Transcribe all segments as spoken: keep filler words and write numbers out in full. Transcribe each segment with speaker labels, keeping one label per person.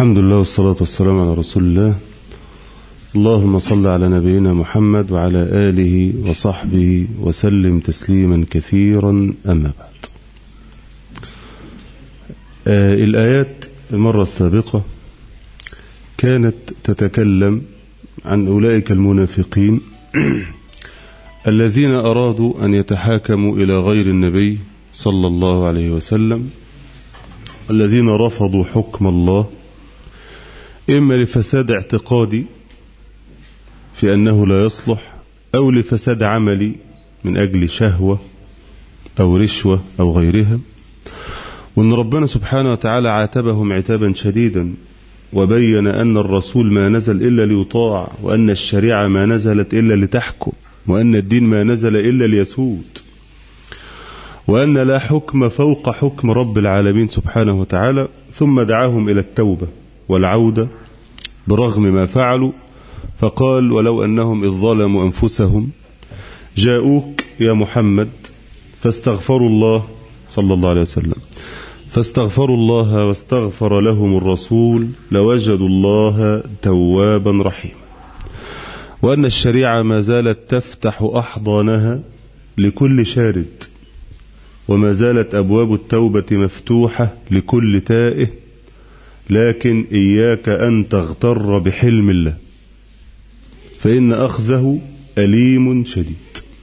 Speaker 1: الحمد لله والصلاة والسلام على رسول الله. اللهم صل على نبينا محمد وعلى آله وصحبه وسلم تسليما كثيرا. أما بعد، آه الآيات المرة السابقة كانت تتكلم عن أولئك المنافقين الذين أرادوا أن يتحاكموا إلى غير النبي صلى الله عليه وسلم، الذين رفضوا حكم الله إما لفساد اعتقادي في أنه لا يصلح، أو لفساد عملي من أجل شهوة أو رشوة أو غيرها، وأن ربنا سبحانه وتعالى عاتبهم عتابا شديدا وبين أن الرسول ما نزل إلا ليطاع، وأن الشريعة ما نزلت إلا لتحكم، وأن الدين ما نزل إلا ليسود، وأن لا حكم فوق حكم رب العالمين سبحانه وتعالى. ثم دعاهم إلى التوبة والعودة برغم ما فعلوا، فقال: ولو أنهم إذ ظلموا أنفسهم جاءوك يا محمد فاستغفروا الله صلى الله عليه وسلم فاستغفروا الله واستغفر لهم الرسول لوجدوا الله توابا رحيما، وأن الشريعة ما زالت تفتح أحضانها لكل شارد، وما زالت أبواب التوبة مفتوحة لكل تائه، لكن إياك أن تغتر بحلم الله فإن أخذه أليم شديد.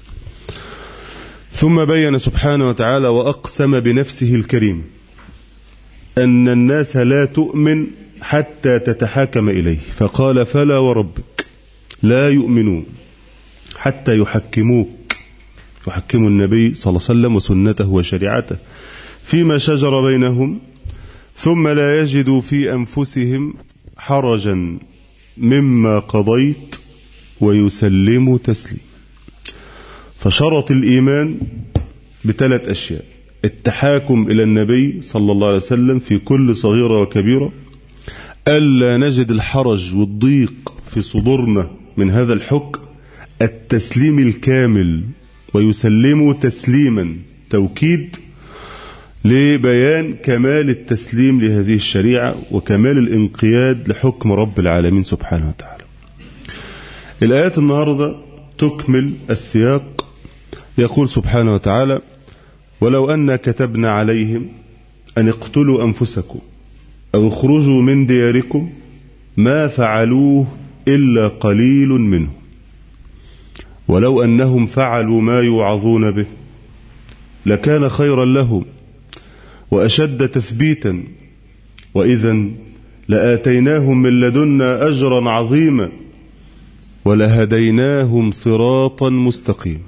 Speaker 1: ثم بين سبحانه وتعالى وأقسم بنفسه الكريم أن الناس لا تؤمن حتى تتحاكم إليه، فقال: فلا وربك لا يؤمنون حتى يحكموك، يحكموا النبي صلى الله عليه وسلم وسنته وشريعته فيما شجر بينهم، ثم لا يجدوا في أنفسهم حرجا مما قضيت ويسلموا تسليما. فشرط الإيمان بثلاث أشياء: التحاكم إلى النبي صلى الله عليه وسلم في كل صغيرة وكبيرة، ألا نجد الحرج والضيق في صدورنا من هذا الحكم، التسليم الكامل ويسلموا تسليما، توكيد لبيان كمال التسليم لهذه الشريعة وكمال الانقياد لحكم رب العالمين سبحانه وتعالى. الآيات النهاردة تكمل السياق. يقول سبحانه وتعالى: ولو أن كتبنا عليهم أن اقتلوا أنفسكم أو اخرجوا من دياركم ما فعلوه إلا قليل منهم ولو أنهم فعلوا ما يوعظون به لكان خيرا لهم وأشد تثبيتا وإذا لآتيناهم من لدنا أجرا عظيما ولهديناهم صراطا مستقيما.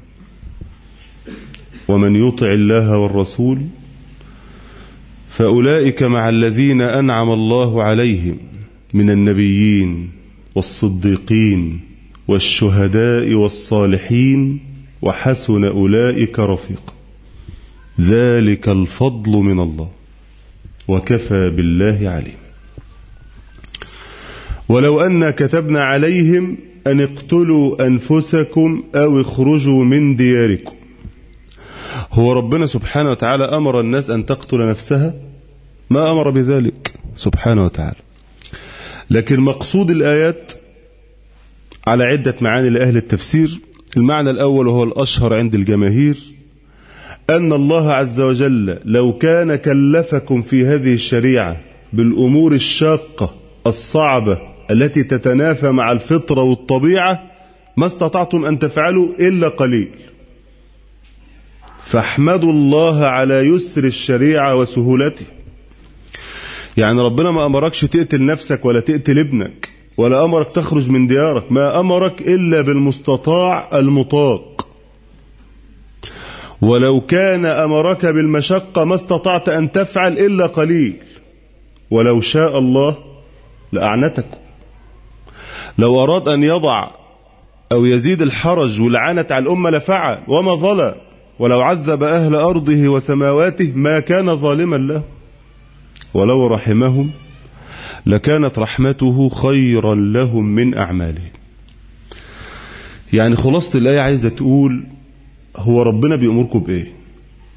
Speaker 1: ومن يطع الله والرسول فأولئك مع الذين أنعم الله عليهم من النبيين والصديقين والشهداء والصالحين وحسن أولئك رفيقا، ذلك الفضل من الله وكفى بالله عليم. ولو أن كتبنا عليهم أن اقتلوا أنفسكم أو اخرجوا من دياركم، هو ربنا سبحانه وتعالى أمر الناس أن تقتل نفسها؟ ما أمر بذلك سبحانه وتعالى. لكن مقصود الآيات على عدة معاني لأهل التفسير. المعنى الأول وهو الأشهر عند الجماهير، أن الله عز وجل لو كان كلفكم في هذه الشريعة بالأمور الشاقة الصعبة التي تتنافى مع الفطرة والطبيعة ما استطعتم أن تفعلوا إلا قليل، فاحمدوا الله على يسر الشريعة وسهولته. يعني ربنا ما أمركش تقتل نفسك ولا تقتل ابنك ولا أمرك تخرج من ديارك، ما أمرك إلا بالمستطاع المطاق. ولو كان أمرك بالمشقة ما استطعت أن تفعل إلا قليل، ولو شاء الله لأعنتكم. لو أراد أن يضع أو يزيد الحرج والعنة على الأمة لفعل وما ظلم، ولو عذب أهل أرضه وسماواته ما كان ظالما له، ولو رحمهم لكانت رحمته خيرا لهم من أعمالهم. يعني خلاصة الآية عايزة تقول هو ربنا بيأمركم بإيه؟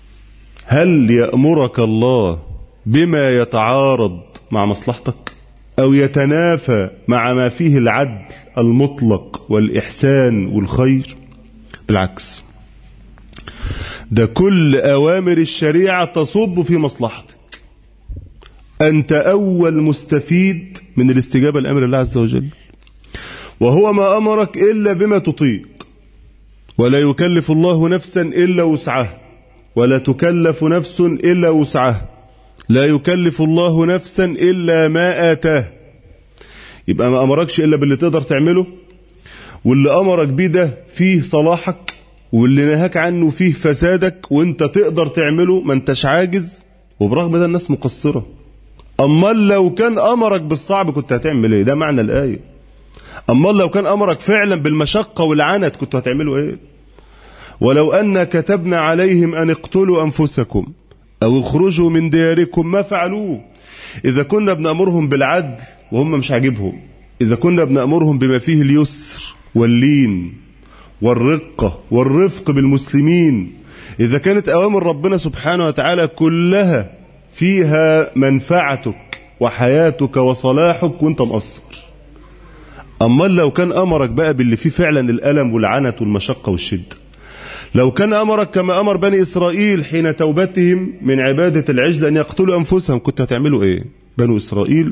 Speaker 1: هل يأمرك الله بما يتعارض مع مصلحتك؟ أو يتنافى مع ما فيه العدل المطلق والإحسان والخير. بالعكس، ده كل أوامر الشريعة تصب في مصلحتك. أنت أول مستفيد من الاستجابة لأمر الله عز وجل، وهو ما أمرك إلا بما تطيق، ولا يكلف الله نفسا إلا وسعها، ولا تكلف نفس إلا وسعها، لا يكلف الله نفسا إلا ما آتاه. يبقى ما أمركش إلا باللي تقدر تعمله، واللي أمرك بيه ده فيه صلاحك، واللي نهاك عنه فيه فسادك، وانت تقدر تعمله، ما انتش عاجز. وبرغم ده الناس مقصرة. أمال لو كان أمرك بالصعب كنت هتعمل ايه؟ ده معنى الآية. أمال لو كان أمرك فعلا بالمشقة والعنت كنت هتعملوا ايه؟ ولو أن كتبنا عليهم أن اقتلوا أنفسكم أو اخرجوا من دياركم ما فعلوه. إذا كنا بنأمرهم بالعدل وهم مش عاجبهم، إذا كنا بنأمرهم بما فيه اليسر واللين والرقة والرفق بالمسلمين، إذا كانت أوامر ربنا سبحانه وتعالى كلها فيها منفعتك وحياتك وصلاحك وانت مقصر، أمال لو كان أمرك بقى باللي فيه فعلا الألم والعنت والمشقة والشدة، لو كان أمرك كما أمر بني إسرائيل حين توبتهم من عبادة العجل أن يقتلوا أنفسهم، كنت هتعملوا إيه؟ بنو إسرائيل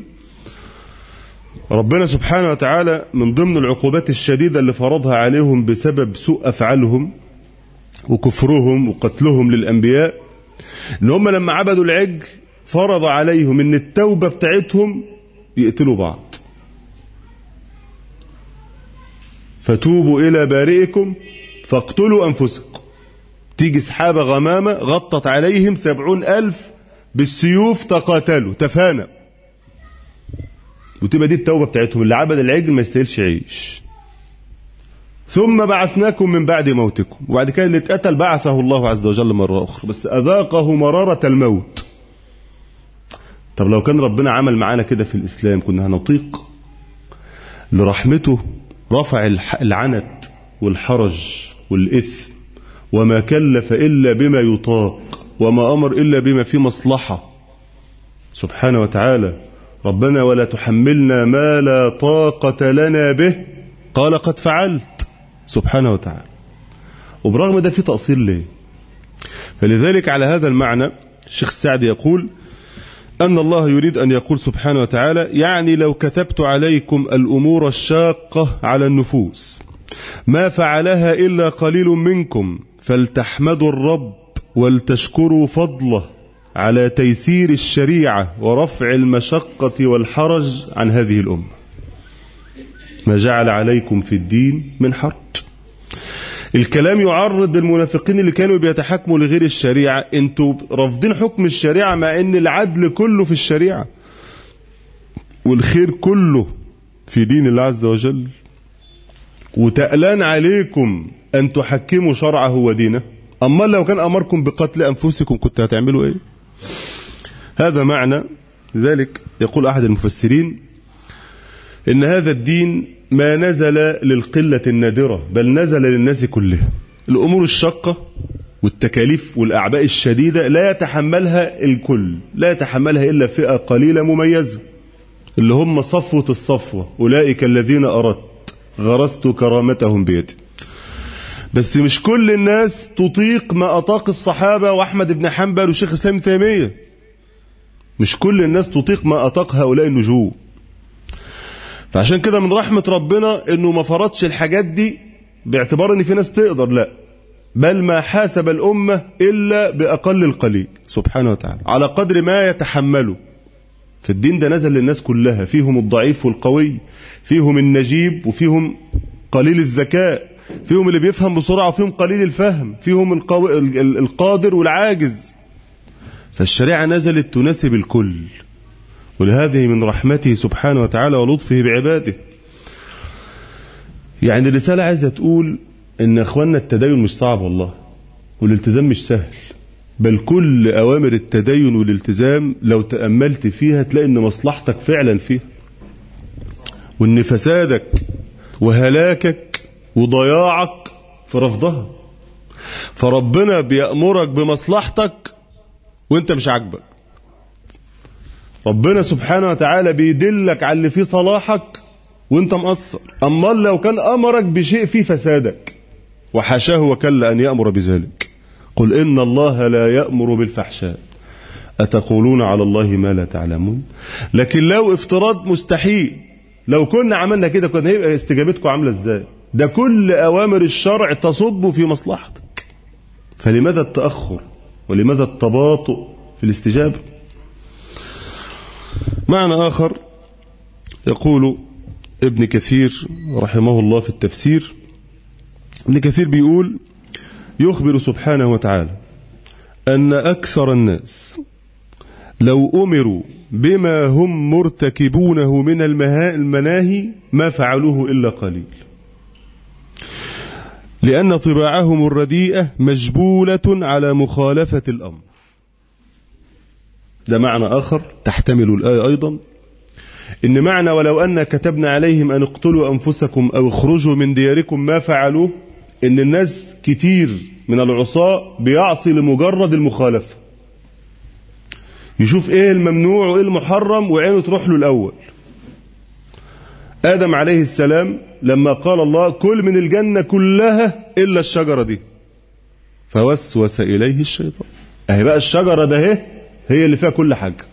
Speaker 1: ربنا سبحانه وتعالى من ضمن العقوبات الشديدة اللي فرضها عليهم بسبب سوء أفعالهم وكفرهم وقتلهم للأنبياء، إن هم لما عبدوا العجل فرض عليهم إن التوبة بتاعتهم يقتلوا بعض. فتوبوا إلى بارئكم فاقتلوا أنفسكم. تيجي سحابة غمامة غطت عليهم سبعون ألف بالسيوف تقاتلوا تفانى، وتبقى دي التوبة بتاعتهم. اللي عبد العجل ما يستاهلش يعيش. ثم بعثناكم من بعد موتكم، وبعد كده اللي اتقتل بعثه الله عز وجل مرة أخرى، بس أذاقه مرارة الموت. طب لو كان ربنا عمل معانا كده في الإسلام كنا هنطيق؟ لرحمته رفع العنت والحرج والإثم، وما كلف إلا بما يطاق، وما أمر إلا بما فيه مصلحة سبحانه وتعالى. ربنا ولا تحملنا ما لا طاقة لنا به، قال قد فعلت سبحانه وتعالى. وبرغم ده في تقصير ليه؟ فلذلك على هذا المعنى الشيخ السعدي يقول أن الله يريد أن يقول سبحانه وتعالى: يعني لو كتبت عليكم الأمور الشاقة على النفوس ما فعلها إلا قليل منكم، فلتحمدوا الرب ولتشكروا فضله على تيسير الشريعة ورفع المشقة والحرج عن هذه الأمة. ما جعل عليكم في الدين من حرج. الكلام يعرض المنافقين اللي كانوا بيتحكموا لغير الشريعة. انتوا رافضين حكم الشريعة مع ان العدل كله في الشريعة والخير كله في دين الله عز وجل، وتألان عليكم ان تحكموا شرعه ودينه. اما لو كان امركم بقتل انفسكم كنت هتعملوا ايه؟ هذا معنى ذلك. يقول احد المفسرين ان هذا الدين ما نزل للقلة النادرة، بل نزل للناس كلها. الأمور الشاقة والتكاليف والأعباء الشديدة لا يتحملها الكل، لا يتحملها إلا فئة قليلة مميزة اللي هم صفوة الصفوة، أولئك الذين أردت غرست كرامتهم بيدي. بس مش كل الناس تطيق ما أطاق الصحابة وأحمد بن حنبل وشيخ الإسلام ابن تيمية. مش كل الناس تطيق ما أطاق هؤلاء النجوم. فعشان كده من رحمة ربنا انه ما فرضش الحاجات دي باعتبار ان في ناس تقدر، لا، بل ما حاسب الأمة إلا بأقل القليل سبحانه وتعالى على قدر ما يتحملوا. في الدين ده نزل للناس كلها، فيهم الضعيف والقوي، فيهم النجيب وفيهم قليل الذكاء، فيهم اللي بيفهم بسرعة وفيهم قليل الفهم، فيهم القوي القادر والعاجز. فالشريعة نزلت تناسب الكل، ولهذه من رحمته سبحانه وتعالى ولطفه بعباده. يعني الرسالة عايزة تقول ان اخواننا التدين مش صعب والله، والالتزام مش سهل، بل كل اوامر التدين والالتزام لو تأملت فيها تلاقي ان مصلحتك فعلا فيها، وان فسادك وهلاكك وضياعك في رفضها. فربنا بيأمرك بمصلحتك وانت مش عاجبك، ربنا سبحانه وتعالى بيدلك على اللي فيه صلاحك وانت مقصر. أما لو كان أمرك بشيء فيه فسادك، وحاشاه وكلا أن يأمر بذلك. قل إن الله لا يأمر بالفحشاء أتقولون على الله ما لا تعلمون. لكن لو افتراض مستحيل، لو كنا عملنا كده كنا هيبقى استجابتكم عاملة ازاي؟ ده كل أوامر الشرع تصب في مصلحتك، فلماذا التأخر ولماذا التباطؤ في الاستجابة؟ معنى آخر يقول ابن كثير رحمه الله في التفسير. ابن كثير بيقول: يخبر سبحانه وتعالى أن أكثر الناس لو أمروا بما هم مرتكبونه من المناهي ما فعلوه إلا قليل، لأن طباعهم الرديئة مجبولة على مخالفة الأمر. ده معنى آخر تحتمل الآية أيضا، إن معنى ولو أن كتبنا عليهم أن اقتلوا أنفسكم أو اخرجوا من دياركم ما فعلوه، إن الناس كتير من العصاة بيعصي لمجرد المخالفة، يشوف إيه الممنوع وإيه المحرم وعينه تروح له الأول. آدم عليه السلام لما قال الله كل من الجنة كلها إلا الشجرة دي، فوسوس إليه الشيطان. أهي بقى الشجرة ده هي, هي اللي فيها كل حاجة،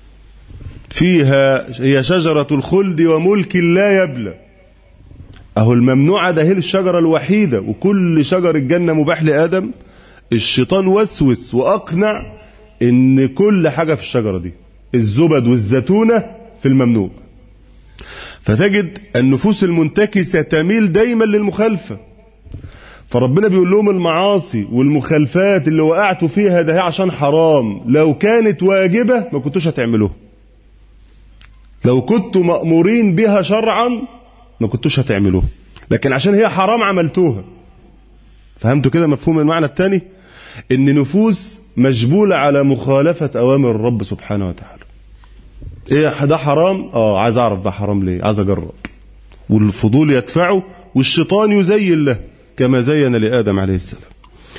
Speaker 1: فيها هي شجرة الخلد وملك لا يبلى. أهو الممنوعة ده هي الشجرة الوحيدة، وكل شجر الجنة مباح لآدم. الشيطان وسوس وأقنع إن كل حاجة في الشجرة دي، الزبد والزيتونة في الممنوع. فتجد النفوس المنتكسة تميل دايما للمخالفة. فربنا بيقول لهم المعاصي والمخالفات اللي وقعتوا فيها ده هي عشان حرام، لو كانت واجبة ما كنتوش هتعملوها، لو كنتوا مأمورين بها شرعا ما كنتوش هتعملوها، لكن عشان هي حرام عملتوها. فهمتوا كده مفهوم المعنى الثاني؟ ان نفوس مجبولة على مخالفة أوامر الرب سبحانه وتعالى. ايه ده حرام؟ اه عايز اعرف ده حرام ليه، عايز اجرب، والفضول يدفعه والشيطان يزين له كما زين لآدم عليه السلام.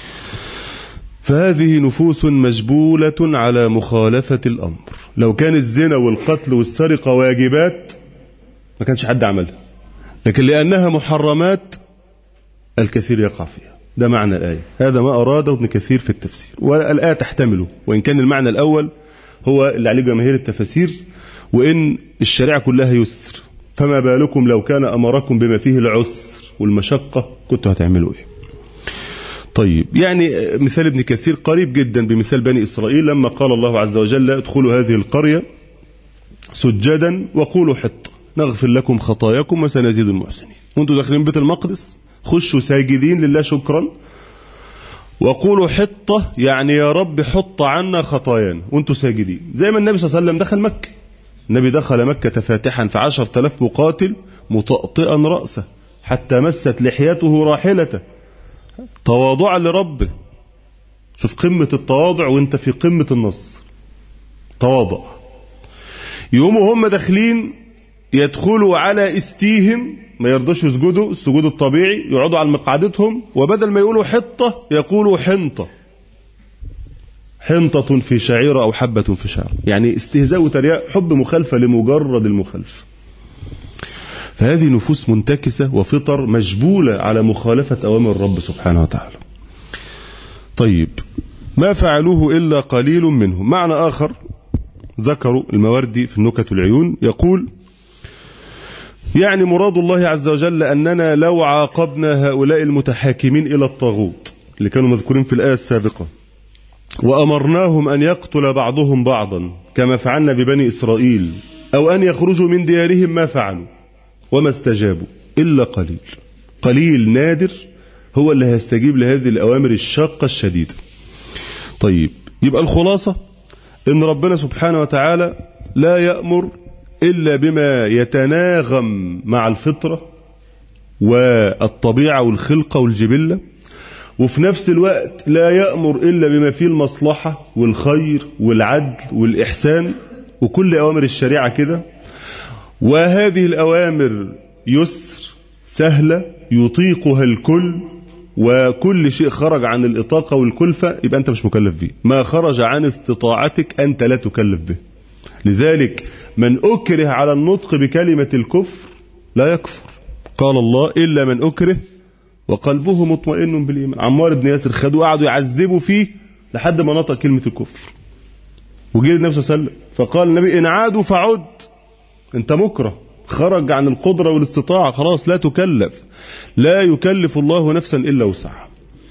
Speaker 1: فهذه نفوس مجبولة على مخالفة الأمر. لو كان الزنا والقتل والسرقة واجبات ما كانش حد عملها، لكن لأنها محرمات الكثير يقع فيها. ده معنى الآية، هذا ما أراده ابن كثير في التفسير، والآية تحتمله، وإن كان المعنى الأول هو اللي عليه جماهير التفاسير، وإن الشريعة كلها يسر، فما بالكم لو كان أمركم بما فيه العسر والمشقة كنتوا هتعملوا إيه؟ طيب، يعني مثال ابن كثير قريب جدا بمثال بني إسرائيل لما قال الله عز وجل ادخلوا هذه القرية سجدا وقولوا حطة نغفر لكم خطاياكم وسنزيد المحسنين. وانتوا داخلين بيت المقدس خشوا ساجدين لله شكرا، وقولوا حطة يعني يا رب حط عنا خطايانا وانتوا ساجدين، زي ما النبي صلى الله عليه وسلم دخل مكة. النبي دخل مكة فاتحا في عشرة آلاف مقاتل مطأطئا رأسه حتى مست لحيته راحلته تواضعا لربه. شوف قمة التواضع وانت في قمة النصر، تواضع. يوموا هم داخلين يدخلوا على استيهم، ما يرضوش يسجدوا السجود الطبيعي، يقعدوا على مقعدتهم، وبدل ما يقولوا حطة يقولوا حنطة، حنطة في شعيرة أو حبة في شعيرة، يعني استهزاء وترياء، حب مخالفة لمجرد المخالفة. فهذه نفوس منتكسة وفطر مجبولة على مخالفة أوامر الرب سبحانه وتعالى. طيب، ما فعلوه إلا قليل منهم. معنى آخر ذكروا الموردي في النكت العيون، يقول يعني مراد الله عز وجل أننا لو عاقبنا هؤلاء المتحاكمين إلى الطاغوت اللي كانوا مذكورين في الآية السابقة وأمرناهم أن يقتل بعضهم بعضا كما فعلنا ببني إسرائيل أو أن يخرجوا من ديارهم ما فعلوا وما استجابوا إلا قليل، قليل نادر هو اللي هيستجيب لهذه الأوامر الشاقة الشديدة. طيب، يبقى الخلاصة إن ربنا سبحانه وتعالى لا يأمر إلا بما يتناغم مع الفطرة والطبيعة والخلقة والجبلة، وفي نفس الوقت لا يأمر إلا بما فيه المصلحة والخير والعدل والإحسان، وكل أوامر الشريعة كده. وهذه الأوامر يسر سهلة يطيقها الكل، وكل شيء خرج عن الإطاقة والكلفة يبقى أنت مش مكلف به، ما خرج عن استطاعتك أنت لا تكلف به. لذلك من أكره على النطق بكلمة الكفر لا يكفر. قال الله إلا من أكره وقلبه مطمئن بالإيمان. عمار بن ياسر خدوه قعدوا يعذبوا فيه لحد ما نطق كلمة الكفر، وجه النبي صلى الله عليه وسلم فقال النبي إن عادوا فعد، أنت مكره، خرج عن القدرة والاستطاعة، خلاص لا تكلف، لا يكلف الله نفسا إلا وسعها.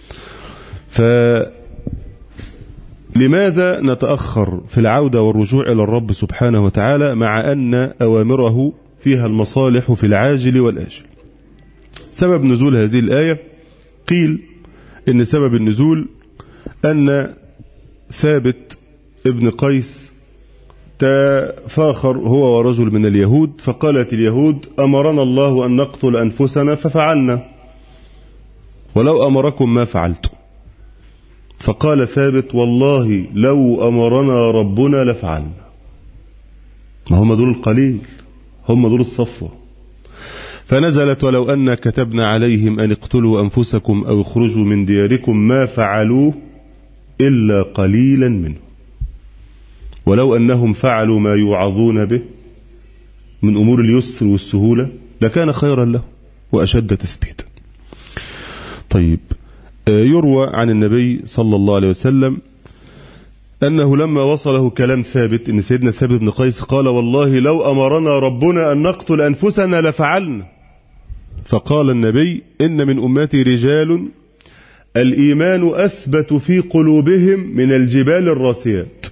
Speaker 1: فلماذا نتأخر في العودة والرجوع إلى الرب سبحانه وتعالى مع أن أوامره فيها المصالح في العاجل والآجل؟ سبب نزول هذه الآية قيل إن سبب النزول أن ثابت ابن قيس تفاخر هو ورجل من اليهود، فقالت اليهود أمرنا الله أن نقتل أنفسنا ففعلنا ولو أمركم ما فعلتم. فقال ثابت والله لو أمرنا ربنا لفعلنا. ما هم دول القليل، هم دول الصفوة. فنزلت ولو أن كتبنا عليهم أن اقتلوا أنفسكم أو اخرجوا من دياركم ما فعلوه إلا قليلا منهم ولو أنهم فعلوا ما يوعظون به من أمور اليسر والسهولة لكان خيرا له وأشد تثبيتا. طيب، يروى عن النبي صلى الله عليه وسلم أنه لما وصله كلام ثابت إن سيدنا ثابت بن قيس قال والله لو أمرنا ربنا أن نقتل أنفسنا لفعلنا. فقال النبي إن من أمتي رجال الإيمان أثبت في قلوبهم من الجبال الراسيات.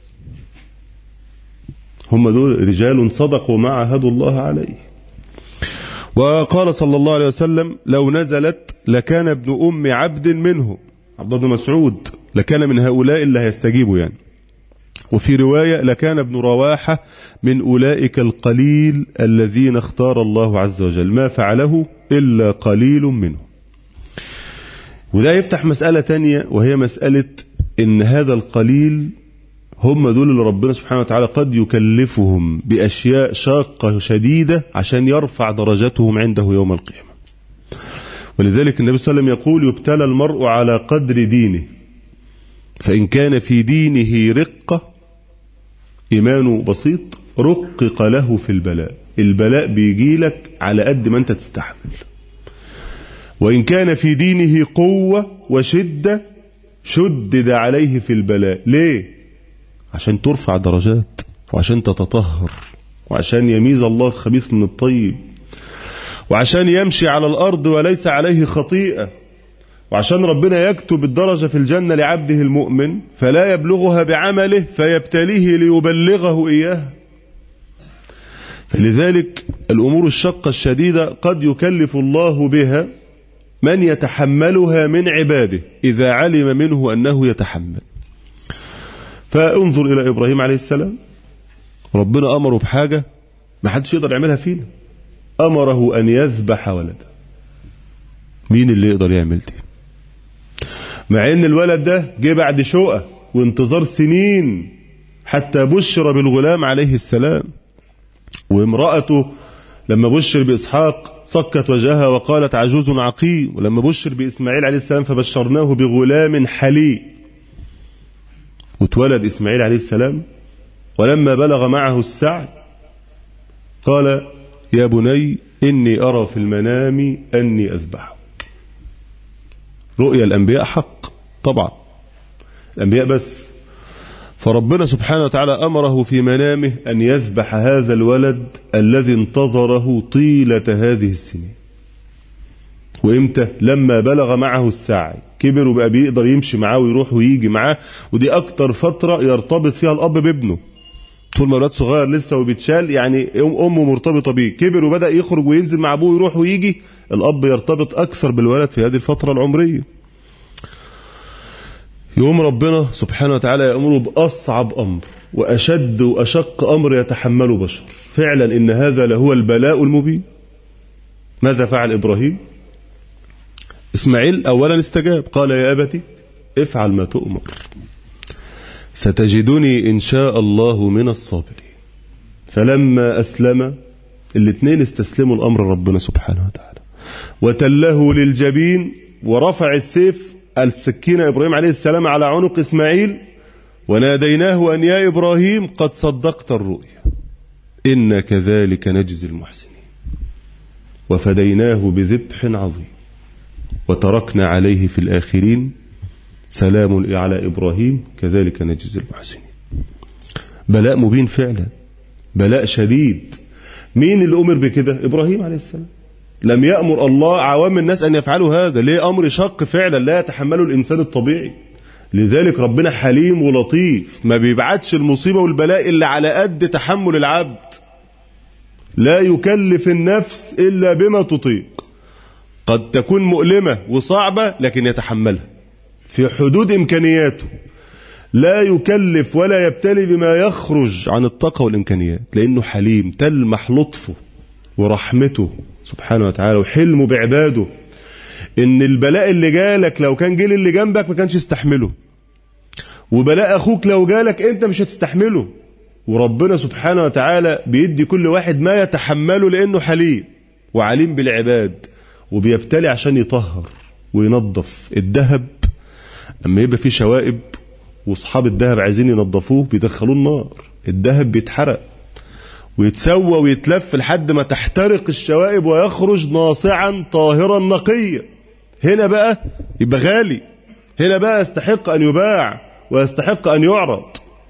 Speaker 1: هم دول رجال صدقوا ما عاهدوا الله عليه. وقال صلى الله عليه وسلم لو نزلت لكان ابن أم عبد منهم، عبد الله بن مسعود لكان من هؤلاء اللي هيستجيبوا يعني. وفي رواية لكان ابن رواحة من أولئك القليل الذين اختار الله عز وجل ما فعله إلا قليل منهم. وده يفتح مسألة تانية وهي مسألة إن هذا القليل هم دول اللي ربنا سبحانه وتعالى قد يكلفهم بأشياء شاقة شديدة عشان يرفع درجتهم عنده يوم القيامة. ولذلك النبي صلى الله عليه وسلم يقول يبتلى المرء على قدر دينه، فإن كان في دينه رقة إيمانه بسيط رقق له في البلاء. البلاء بيجي لك على قد ما أنت تستحمل. وإن كان في دينه قوة وشدة شدد عليه في البلاء. ليه؟ عشان ترفع درجات وعشان تتطهر وعشان يميز الله الخبيث من الطيب وعشان يمشي على الأرض وليس عليه خطيئة وعشان ربنا يكتب الدرجة في الجنة لعبده المؤمن فلا يبلغها بعمله فيبتليه ليبلغه إياها. فلذلك الأمور الشقة الشديدة قد يكلف الله بها من يتحملها من عباده إذا علم منه أنه يتحمل. فانظر إلى إبراهيم عليه السلام، ربنا أمره بحاجة ما حدش يقدر يعملها فينا، أمره أن يذبح ولده. مين اللي يقدر يعمل دي؟ مع ان الولد ده جه بعد شقة وانتظار سنين حتى بشر بالغلام عليه السلام. وامرأته لما بشر بإسحاق صكت وجهها وقالت عجوز عقيم، ولما بشر بإسماعيل عليه السلام فبشرناه بغلام حليم. واتولد إسماعيل عليه السلام، ولما بلغ معه السعي قال يا بني إني أرى في المنام أني أذبحك. رؤيا الأنبياء حق طبعا، الأنبياء بس. فربنا سبحانه وتعالى أمره في منامه أن يذبح هذا الولد الذي انتظره طيلة هذه السنين. وإمتى؟ لما بلغ معه السعي، كبر وبقى بيقدر يمشي معاه ويروح ويجي معاه. ودي أكتر فترة يرتبط فيها الأب بابنه. طول ما الولد صغير لسه وبيتشال يعني أمه مرتبطة بيه، كبر وبدأ يخرج وينزل مع أبوه ويروح ويجي، الأب يرتبط أكثر بالولد في هذه الفترة العمرية. يوم ربنا سبحانه وتعالى يأمره بأصعب أمر وأشد وأشق أمر يتحمله بشر. فعلا إن هذا لهو البلاء المبين. ماذا فعل إبراهيم؟ إسماعيل أولا استجاب، قال يا أبتي افعل ما تؤمر ستجدني إن شاء الله من الصابرين. فلما أسلم الاثنين استسلموا الأمر ربنا سبحانه وتعالى وتله للجبين ورفع السيف السكينة إبراهيم عليه السلام على عنق إسماعيل وناديناه أن يا إبراهيم قد صدقت الرؤيا إنا كذلك نجزي المحسنين وفديناه بذبح عظيم وتركنا عليه في الآخرين سلام على إبراهيم كذلك نجزي المحسنين. بلاء مبين فعلا، بلاء شديد. مين اللي أمر بكده؟ إبراهيم عليه السلام. لم يأمر الله عوام الناس أن يفعلوا هذا. ليه؟ أمر شق فعلا لا يتحمله الإنسان الطبيعي. لذلك ربنا حليم ولطيف، ما بيبعتش المصيبة والبلاء إلا على قد تحمل العبد. لا يكلف النفس إلا بما تطيق. قد تكون مؤلمة وصعبة لكن يتحملها في حدود إمكانياته. لا يكلف ولا يبتلي بما يخرج عن الطاقة والإمكانيات، لأنه حليم تلمح لطفه ورحمته سبحانه وتعالى وحلمه بعباده. إن البلاء اللي جالك لو كان جيل اللي جنبك ما كانش يستحمله، وبلاء أخوك لو جالك أنت مش هتستحمله. وربنا سبحانه وتعالى بيدي كل واحد ما يتحمله لأنه حليم وعليم بالعباد، وبيبتلي عشان يطهر وينظف. الذهب أما يبقى فيه شوائب واصحاب الذهب عايزين ينظفوه بيدخلوه النار، الذهب بيتحرق ويتسوى ويتلف لحد ما تحترق الشوائب ويخرج ناصعا طاهرا نقيا. هنا بقى يبقى غالي، هنا بقى يستحق أن يباع ويستحق أن يعرض.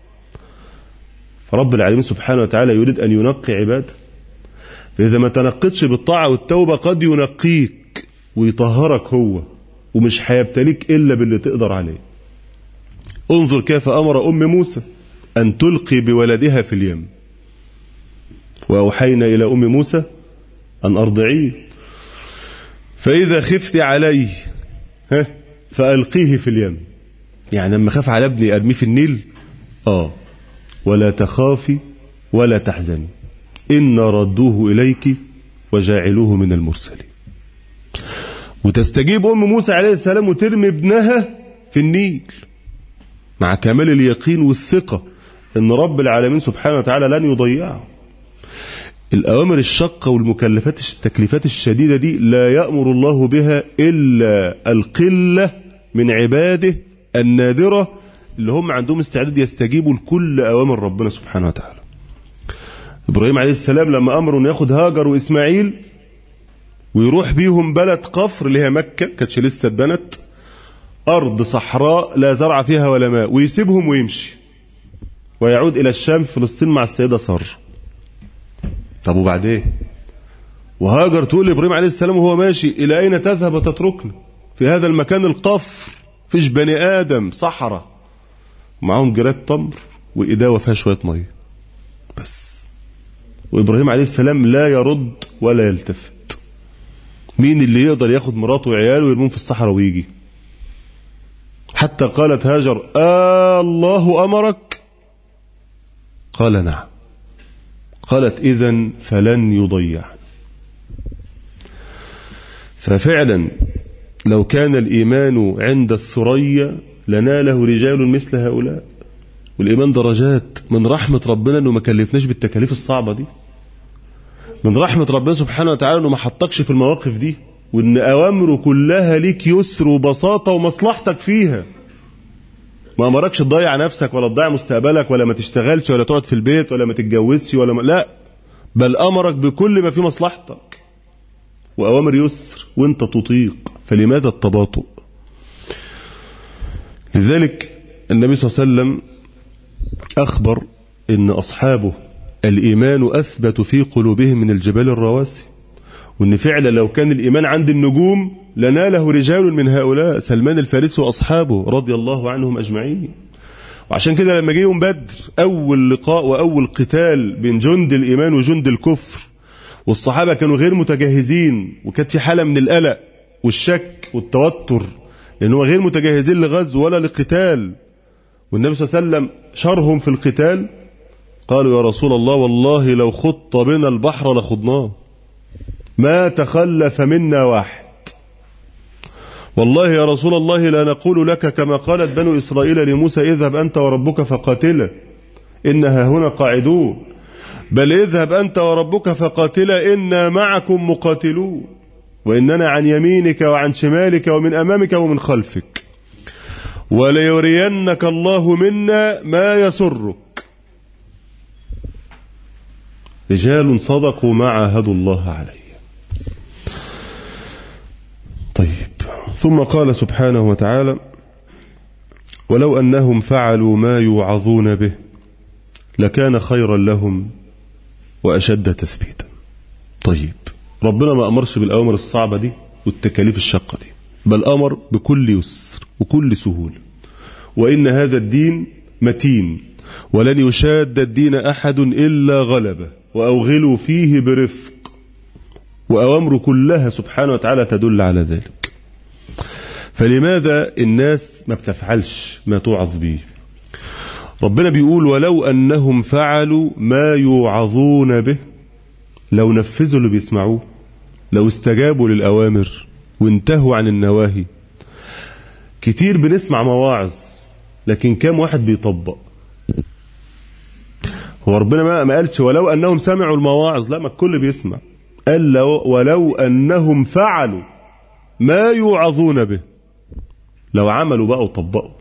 Speaker 1: فرب العالمين سبحانه وتعالى يريد أن ينقي عباده، فإذا ما تنقتش بالطاعة والتوبة قد ينقيك ويطهرك هو، ومش هيبتليك إلا باللي تقدر عليه. انظر كيف أمر أم موسى أن تلقي بولدها في اليم، وأوحينا إلى أم موسى أن أرضعيه فإذا خفت عليه ها فألقيه في اليم. يعني لما خاف على ابني أرميه في النيل. آه ولا تخافي ولا تحزني إن ردوه إليك وجاعلوه من المرسلين. وتستجيب أم موسى عليه السلام وترمي ابنها في النيل مع كمال اليقين والثقة إن رب العالمين سبحانه وتعالى لن يضيعه. الأوامر الشقة والمكلفات التكليفات الشديدة دي لا يأمر الله بها إلا القلة من عباده النادرة اللي هم عندهم استعداد يستجيبوا لكل أوامر ربنا سبحانه وتعالى. إبراهيم عليه السلام لما أمروا أن يأخذ هاجر وإسماعيل ويروح بيهم بلد قفر اللي هي مكة، كانتش لسه اتبنت، أرض صحراء لا زرع فيها ولا ماء، ويسيبهم ويمشي ويعود إلى الشام فلسطين مع السيدة سارة. طب وبعدين؟ وهاجر تقول لإبراهيم عليه السلام وهو ماشي إلى أين تذهب وتتركنا في هذا المكان القفر، فيش بني آدم، صحراء، معهم جراد تمر وإداوة فيها شوية مية بس. وإبراهيم عليه السلام لا يرد ولا يلتفت. مين اللي يقدر ياخد مراته وعياله ويرمون في الصحراء ويجي؟ حتى قالت هاجر آه الله أمرك؟ قال نعم. قالت إذن فلن يضيع. ففعلا لو كان الإيمان عند الثريا لناله رجال مثل هؤلاء. والإيمان درجات. من رحمة ربنا أنه ما كلفناش بالتكاليف الصعبة دي، من رحمة ربنا سبحانه وتعالى أنه ما حطكش في المواقف دي، وأن أوامره كلها ليك يسر وبساطة ومصلحتك فيها. ما أمركش تضيع نفسك ولا تضيع مستقبلك ولا ما تشتغلش ولا تقعد في البيت ولا ما تتجوزش ولا ما... لا، بل أمرك بكل ما في مصلحتك وأوامر يسر وانت تطيق. فلماذا التباطؤ؟ لذلك النبي صلى الله عليه وسلم أخبر أن أصحابه الإيمان أثبت في قلوبهم من الجبال الرواسي، وأن فعلا لو كان الإيمان عند النجوم لناله رجال من هؤلاء، سلمان الفارسي وأصحابه رضي الله عنهم أجمعين. وعشان كده لما جه يوم بدر أول لقاء وأول قتال بين جند الإيمان وجند الكفر، والصحابة كانوا غير متجهزين وكانت في حالة من القلق والشك والتوتر لأنه غير متجهزين لغزو ولا لقتال، والنبي صلى الله عليه وسلم شرهم في القتال. قالوا يا رسول الله والله لو خط بنا البحر لخضناه ما تخلف منا واحد. والله يا رسول الله لا نقول لك كما قالت بنو إسرائيل لموسى اذهب أنت وربك فقاتلا إنها هنا قاعدون، بل اذهب أنت وربك فقاتلا إنا معكم مقاتلون وإننا عن يمينك وعن شمالك ومن أمامك ومن خلفك. وليرينك الله منا ما يسرك. رجال صدقوا ما عاهدوا الله عليه. طيب، ثم قال سبحانه وتعالى: ولو أنهم فعلوا ما يوعظون به لكان خيرا لهم وأشد تثبيتا. طيب، ربنا ما أمرش بالأوامر الصعبة دي والتكاليف الشاقة دي، بل أمر بكل يسر وكل سهولة. وإن هذا الدين متين ولن يشاد الدين أحد إلا غلبه، وأوغلوا فيه برفق. وأوامره كلها سبحانه وتعالى تدل على ذلك. فلماذا الناس ما بتفعلش ما توعظ به؟ ربنا بيقول: ولو أنهم فعلوا ما يوعظون به، لو نفذوا اللي بيسمعوه، لو استجابوا للأوامر وانتهوا عن النواهي. كتير بنسمع مواعظ لكن كم واحد بيطبق؟ هو ربنا ما قالش ولو أنهم سمعوا المواعظ، لا، ما الكل بيسمع. قال ولو أنهم فعلوا ما يوعظون به، لو عملوا بقى وطبقوا.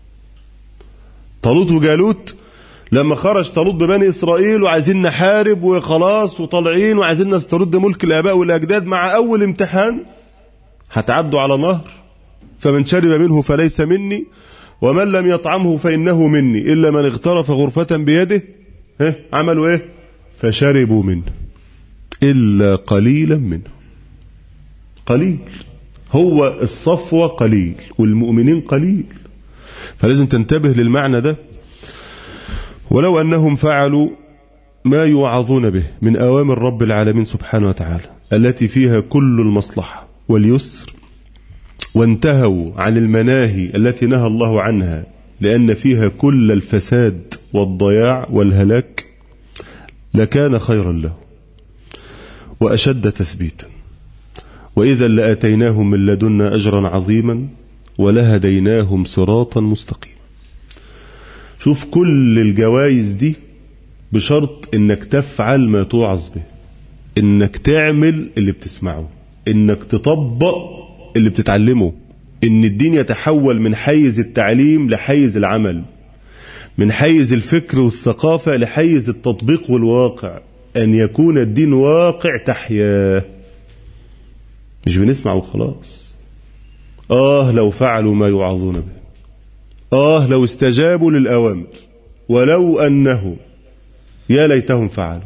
Speaker 1: طالوت وجالوت لما خرج طالوت ببني إسرائيل وعايزين نحارب وخلاص وطالعين وعايزين نسترد ملك الآباء والأجداد، مع أول امتحان هتعدوا على نهر فمن شرب منه فليس مني ومن لم يطعمه فإنه مني إلا من اغترف غرفة بيده. ها عملوا إيه؟ فشربوا منه إلا قليلا منه. قليل، هو الصفوة قليل والمؤمنين قليل. فلازم تنتبه للمعنى ده. ولو أنهم فعلوا ما يوعظون به من أوامر رب العالمين سبحانه وتعالى التي فيها كل المصلحة واليسر، وانتهوا عن المناهي التي نهى الله عنها لأن فيها كل الفساد والضياع والهلاك، لكان خيرا له وأشد تثبيتا، وإذا لآتيناهم من لدنا أجرا عظيما ولهديناهم صراطا مستقيما. شوف كل الجوائز دي بشرط انك تفعل ما توعظ به، انك تعمل اللي بتسمعه، انك تطبق اللي بتتعلمه، ان الدين يتحول من حيز التعليم لحيز العمل، من حيز الفكر والثقافة لحيز التطبيق والواقع، ان يكون الدين واقع تحياه، مش بنسمع وخلاص. آه لو فعلوا ما يوعظون به، آه لو استجابوا للأوامر، ولو أنه يا ليتهم فعلوا،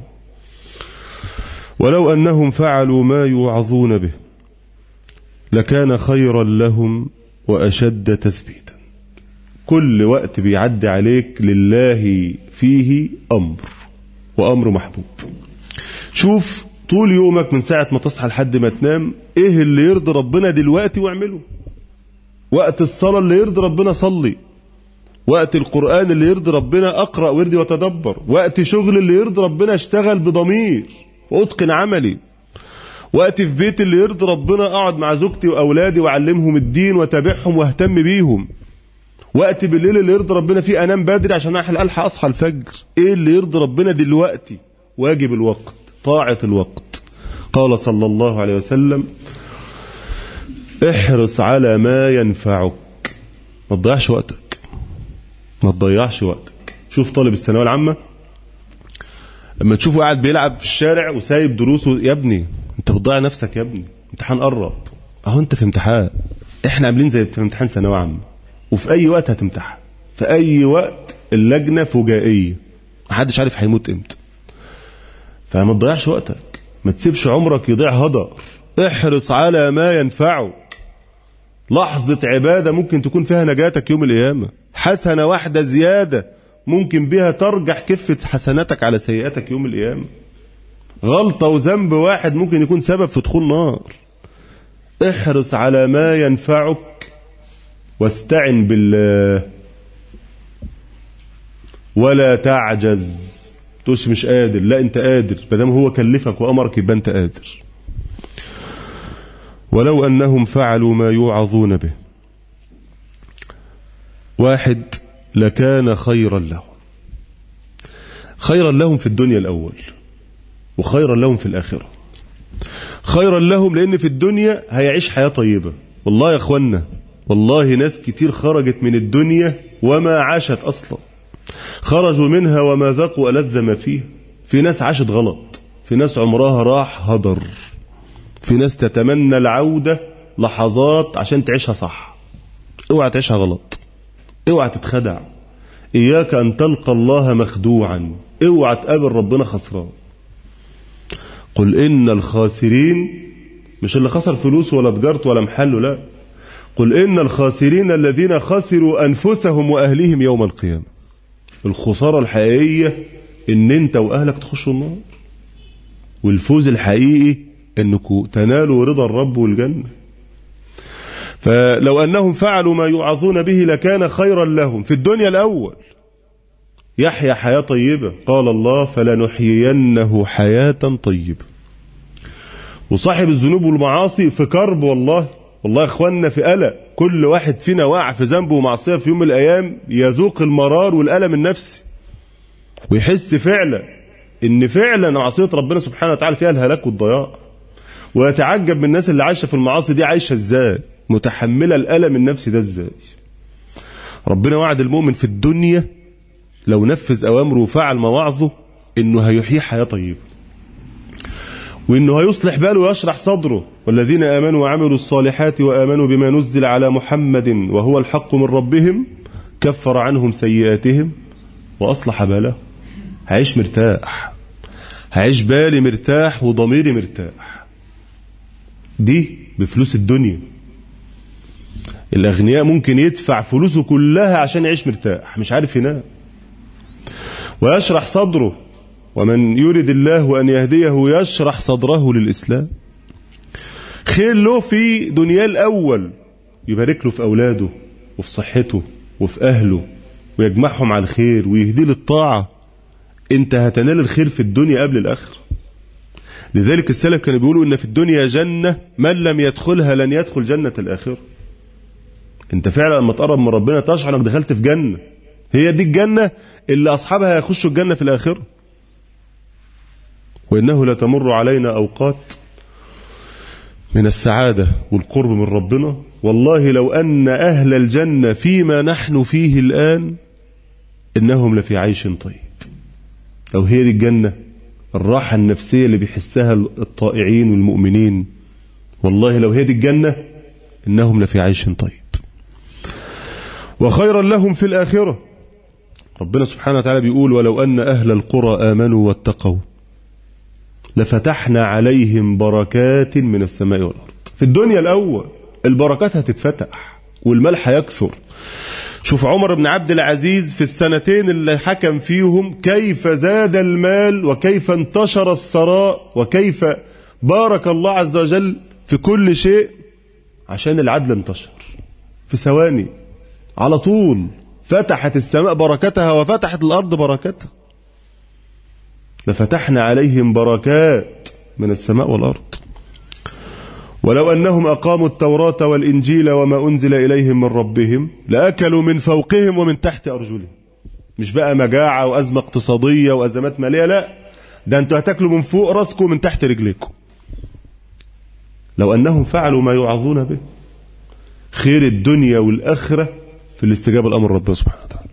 Speaker 1: ولو أنهم فعلوا ما يوعظون به لكان خيرا لهم وأشد تثبيتا. كل وقت بيعدي عليك لله فيه أمر، وأمر محبوب. شوف طول يومك من ساعة ما تصحى لحد ما تنام، إيه اللي يرضي ربنا دلوقتي واعمله. وقت الصلاة اللي يرضي ربنا صلي، وقت القرآن اللي يرضي ربنا أقرأ وردي وتدبر، وقت شغل اللي يرضي ربنا اشتغل بضمير وأتقن عملي، وقت في بيت اللي يرضي ربنا أقعد مع زوجتي وأولادي وأعلمهم الدين وتابعهم واهتم بيهم، وقت بالليل اللي يرضي ربنا فيه أنام بدري عشان ألحق أصحى الفجر. إيه اللي يرضي ربنا دلوقتي؟ واجب الوقت، طاعة الوقت. قال صلى الله عليه وسلم: احرص على ما ينفعك، ما تضيعش وقتك، ما تضيعش وقتك. شوف طالب الثانويه العامه لما تشوفه قاعد بيلعب في الشارع وسايب دروسه، يا ابني انت بتضيع نفسك، يا ابني امتحان قرب اهو، انت في امتحان، احنا عاملين زي في امتحان ثانويه عامه، وفي اي وقت هتمتحن، في اي وقت اللجنه فجائيه، محدش عارف هيموت امتى. فما تضيعش وقتك، ما تسيبش عمرك يضيع هدر. احرص على ما ينفعك. لحظة عبادة ممكن تكون فيها نجاتك يوم القيامة، حسنة واحدة زيادة ممكن بها ترجح كفة حسناتك على سيئاتك يوم القيامة. غلطة وذنب واحد ممكن يكون سبب في دخول نار. احرص على ما ينفعك واستعن بالله ولا تعجز. تقولش مش قادر، لا انت قادر، مادام هو كلفك وأمرك يبقى انت قادر. ولو أنهم فعلوا ما يوعظون به، واحد، لكان خيرا لهم. خيرا لهم في الدنيا الأول، وخيرا لهم في الآخرة. خيرا لهم لأن في الدنيا هيعيش حياة طيبة. والله يا أخوانا والله ناس كتير خرجت من الدنيا وما عاشت أصلا، خرجوا منها وما ذاقوا ألذ ما فيها. في ناس عاشت غلط، في ناس عمرها راح هدر، في ناس تتمنى العودة لحظات عشان تعيشها صح. اوعى تعيشها غلط، اوعى تتخدع، إياك أن تلقى الله مخدوعا، اوعى تقابل ربنا خسران. قل إن الخاسرين، مش اللي خسر فلوس ولا تجارته ولا محله، لا، قل إن الخاسرين الذين خسروا أنفسهم وأهلهم يوم القيامة. الخسارة الحقيقية إن أنت وأهلك تخشوا النار، والفوز الحقيقي أنكم تنالوا رضا الرب والجنة. فلو أنهم فعلوا ما يوعظون به لكان خيرا لهم في الدنيا الأول، يحيى حياة طيبة، قال الله فلنحيينه حياة طيبة. وصاحب الذنوب والمعاصي في كرب، والله والله يا اخواننا في قلق. كل واحد فينا واقع في ذنب ومعصية في يوم من الأيام يذوق المرار والألم النفسي، ويحس فعلا إن فعلا معصية ربنا سبحانه وتعالى فيها الهلاك والضياع، ويتعجب من الناس اللي عايشة في المعاصي دي عايشة ازاي، متحملة الألم النفسي ده ازاي. ربنا وعد المؤمن في الدنيا لو نفذ أوامره وفعل مواعظه إنه هيحيي حياة طيبة، وإنه هيصلح باله ويشرح صدره. والذين آمنوا وعملوا الصالحات وآمنوا بما نزل على محمد وهو الحق من ربهم كفر عنهم سيئاتهم وأصلح باله. هعيش مرتاح، هعيش بالي مرتاح وضميري مرتاح. دي بفلوس الدنيا. الأغنياء ممكن يدفع فلوسه كلها عشان يعيش مرتاح، مش عارف ينام. ويشرح صدره، ومن يريد الله أن يهديه يشرح صدره للإسلام. خير له في دنياه الأول، يبارك له في أولاده وفي صحته وفي أهله ويجمعهم على الخير ويهديه للطاعة. انت هتنال الخير في الدنيا قبل الآخرة. لذلك السلف كانوا بيقولوا إن في الدنيا جنة من لم يدخلها لن يدخل جنة الآخرة. انت فعلا لما تقرب من ربنا تشعر انك دخلت في جنة، هي دي الجنة اللي أصحابها يخشوا الجنة في الآخرة. وإنه لتمر علينا أوقات من السعادة والقرب من ربنا، والله لو أن أهل الجنة فيما نحن فيه الآن إنهم لفي عيش طيب. لو هي دي الجنة، الراحة النفسية اللي بيحسها الطائعين والمؤمنين، والله لو هي دي الجنة إنهم لفي عيش طيب. وخيرا لهم في الآخرة. ربنا سبحانه وتعالى بيقول ولو أن أهل القرى آمنوا واتقوا لفتحنا عليهم بركات من السماء والأرض. في الدنيا الأول البركات هتتفتح والمال هيكثر. شوف عمر بن عبد العزيز في السنتين اللي حكم فيهم كيف زاد المال وكيف انتشر الثراء وكيف بارك الله عز وجل في كل شيء، عشان العدل انتشر في ثواني على طول. فتحت السماء بركتها وفتحت الأرض بركتها. لفتحنا عليهم بركات من السماء والأرض. ولو أنهم أقاموا التوراة والإنجيل وما أنزل إليهم من ربهم لأكلوا من فوقهم ومن تحت أرجلهم. مش بقى مجاعة وأزمة اقتصادية وأزمات مالية، لا، ده أنتوا هتاكلوا من فوق راسكم ومن تحت رجليكم. لو أنهم فعلوا ما يوعظون به. خير الدنيا والآخرة في الاستجابة لأمر ربنا سبحانه وتعالى.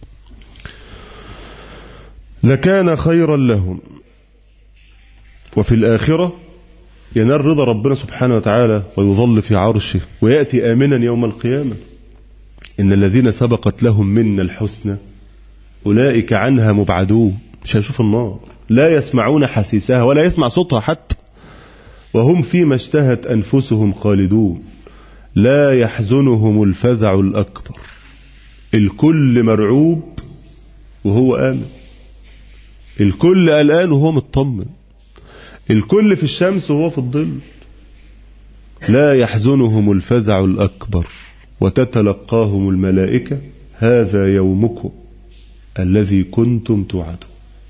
Speaker 1: لكان خيرا لهم. وفي الآخرة ينال رضا ربنا سبحانه وتعالى ويظل في عرشه ويأتي آمنا يوم القيامة. إن الذين سبقت لهم منا الحسنى أولئك عنها مبعدون. مش هيشوف النار، لا يسمعون حسيسها ولا يسمع صوتها حتى، وهم فيما اشتهت أنفسهم خالدون لا يحزنهم الفزع الأكبر. الكل مرعوب وهو آمن، الكل قلقان وهو مطمن، الكل في الشمس وهو في الظل. لا يحزنهم الفزع الأكبر وتتلقاهم الملائكة هذا يومكم الذي كنتم توعدون.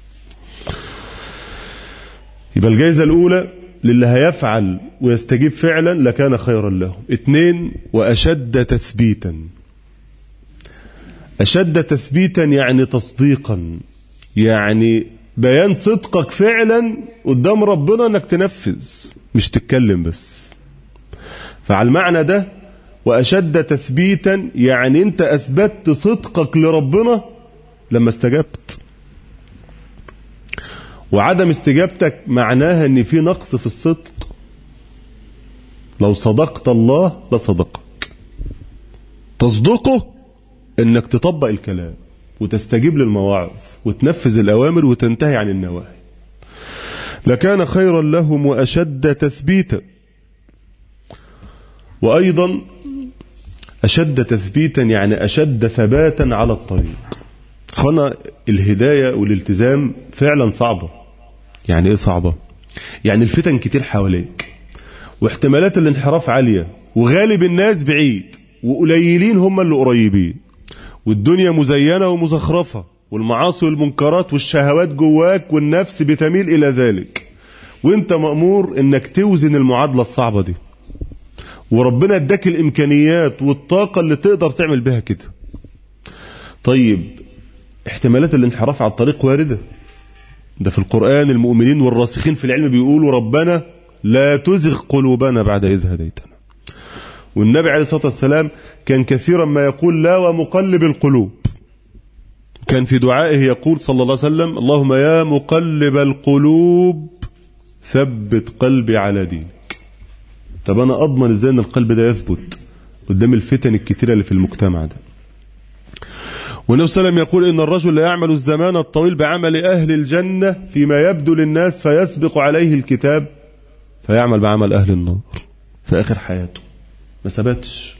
Speaker 1: يبقى الجائزة الأولى للي هيفعل ويستجيب فعلا لكان خيرا لهم. اثنين، وأشد تثبيتا. أشد تثبيتا يعني تصديقا، يعني بيان صدقك فعلا قدام ربنا انك تنفذ مش تتكلم بس. فعلى المعنى ده وأشد تثبيتا يعني أنت أثبتت صدقك لربنا لما استجبت، وعدم استجابتك معناها أن في نقص في الصدق. لو صدقت الله لصدقك. تصدقه أنك تطبق الكلام وتستجيب للمواعظ وتنفذ الأوامر وتنتهي عن النواهي. لكان خيرا لهم وأشد تثبيتا. وأيضا أشد تثبيتا يعني أشد ثباتا على الطريق. أخوانا الهداية والالتزام فعلا صعبة. يعني إيه صعبة؟ يعني الفتن كتير حواليك واحتمالات الانحراف عالية وغالب الناس بعيد وقليلين هم اللي قريبين، والدنيا مزينة ومزخرفة والمعاصي والمنكرات والشهوات جواك والنفس بتميل إلى ذلك، وانت مأمور انك توزن المعادلة الصعبة دي، وربنا اداك الامكانيات والطاقة اللي تقدر تعمل بها كده. طيب احتمالات الانحراف على الطريق واردة، ده في القرآن المؤمنين والراسخين في العلم بيقولوا ربنا لا تزغ قلوبنا بعد إذ هديتنا. والنبي عليه الصلاة والسلام كان كثيرا ما يقول لا ومقلب القلوب. كان في دعائه يقول صلى الله عليه وسلم اللهم يا مقلب القلوب ثبت قلبي على دينك. طب أنا أضمن إزاي أن القلب ده يثبت قدام الفتن الكتيرة اللي في المجتمع ده؟ والنبي صلى الله عليه وسلم يقول إن الرجل لا يعمل الزمان الطويل بعمل أهل الجنة فيما يبدو للناس فيسبق عليه الكتاب فيعمل بعمل أهل النار في آخر حياته. ما ثبتش.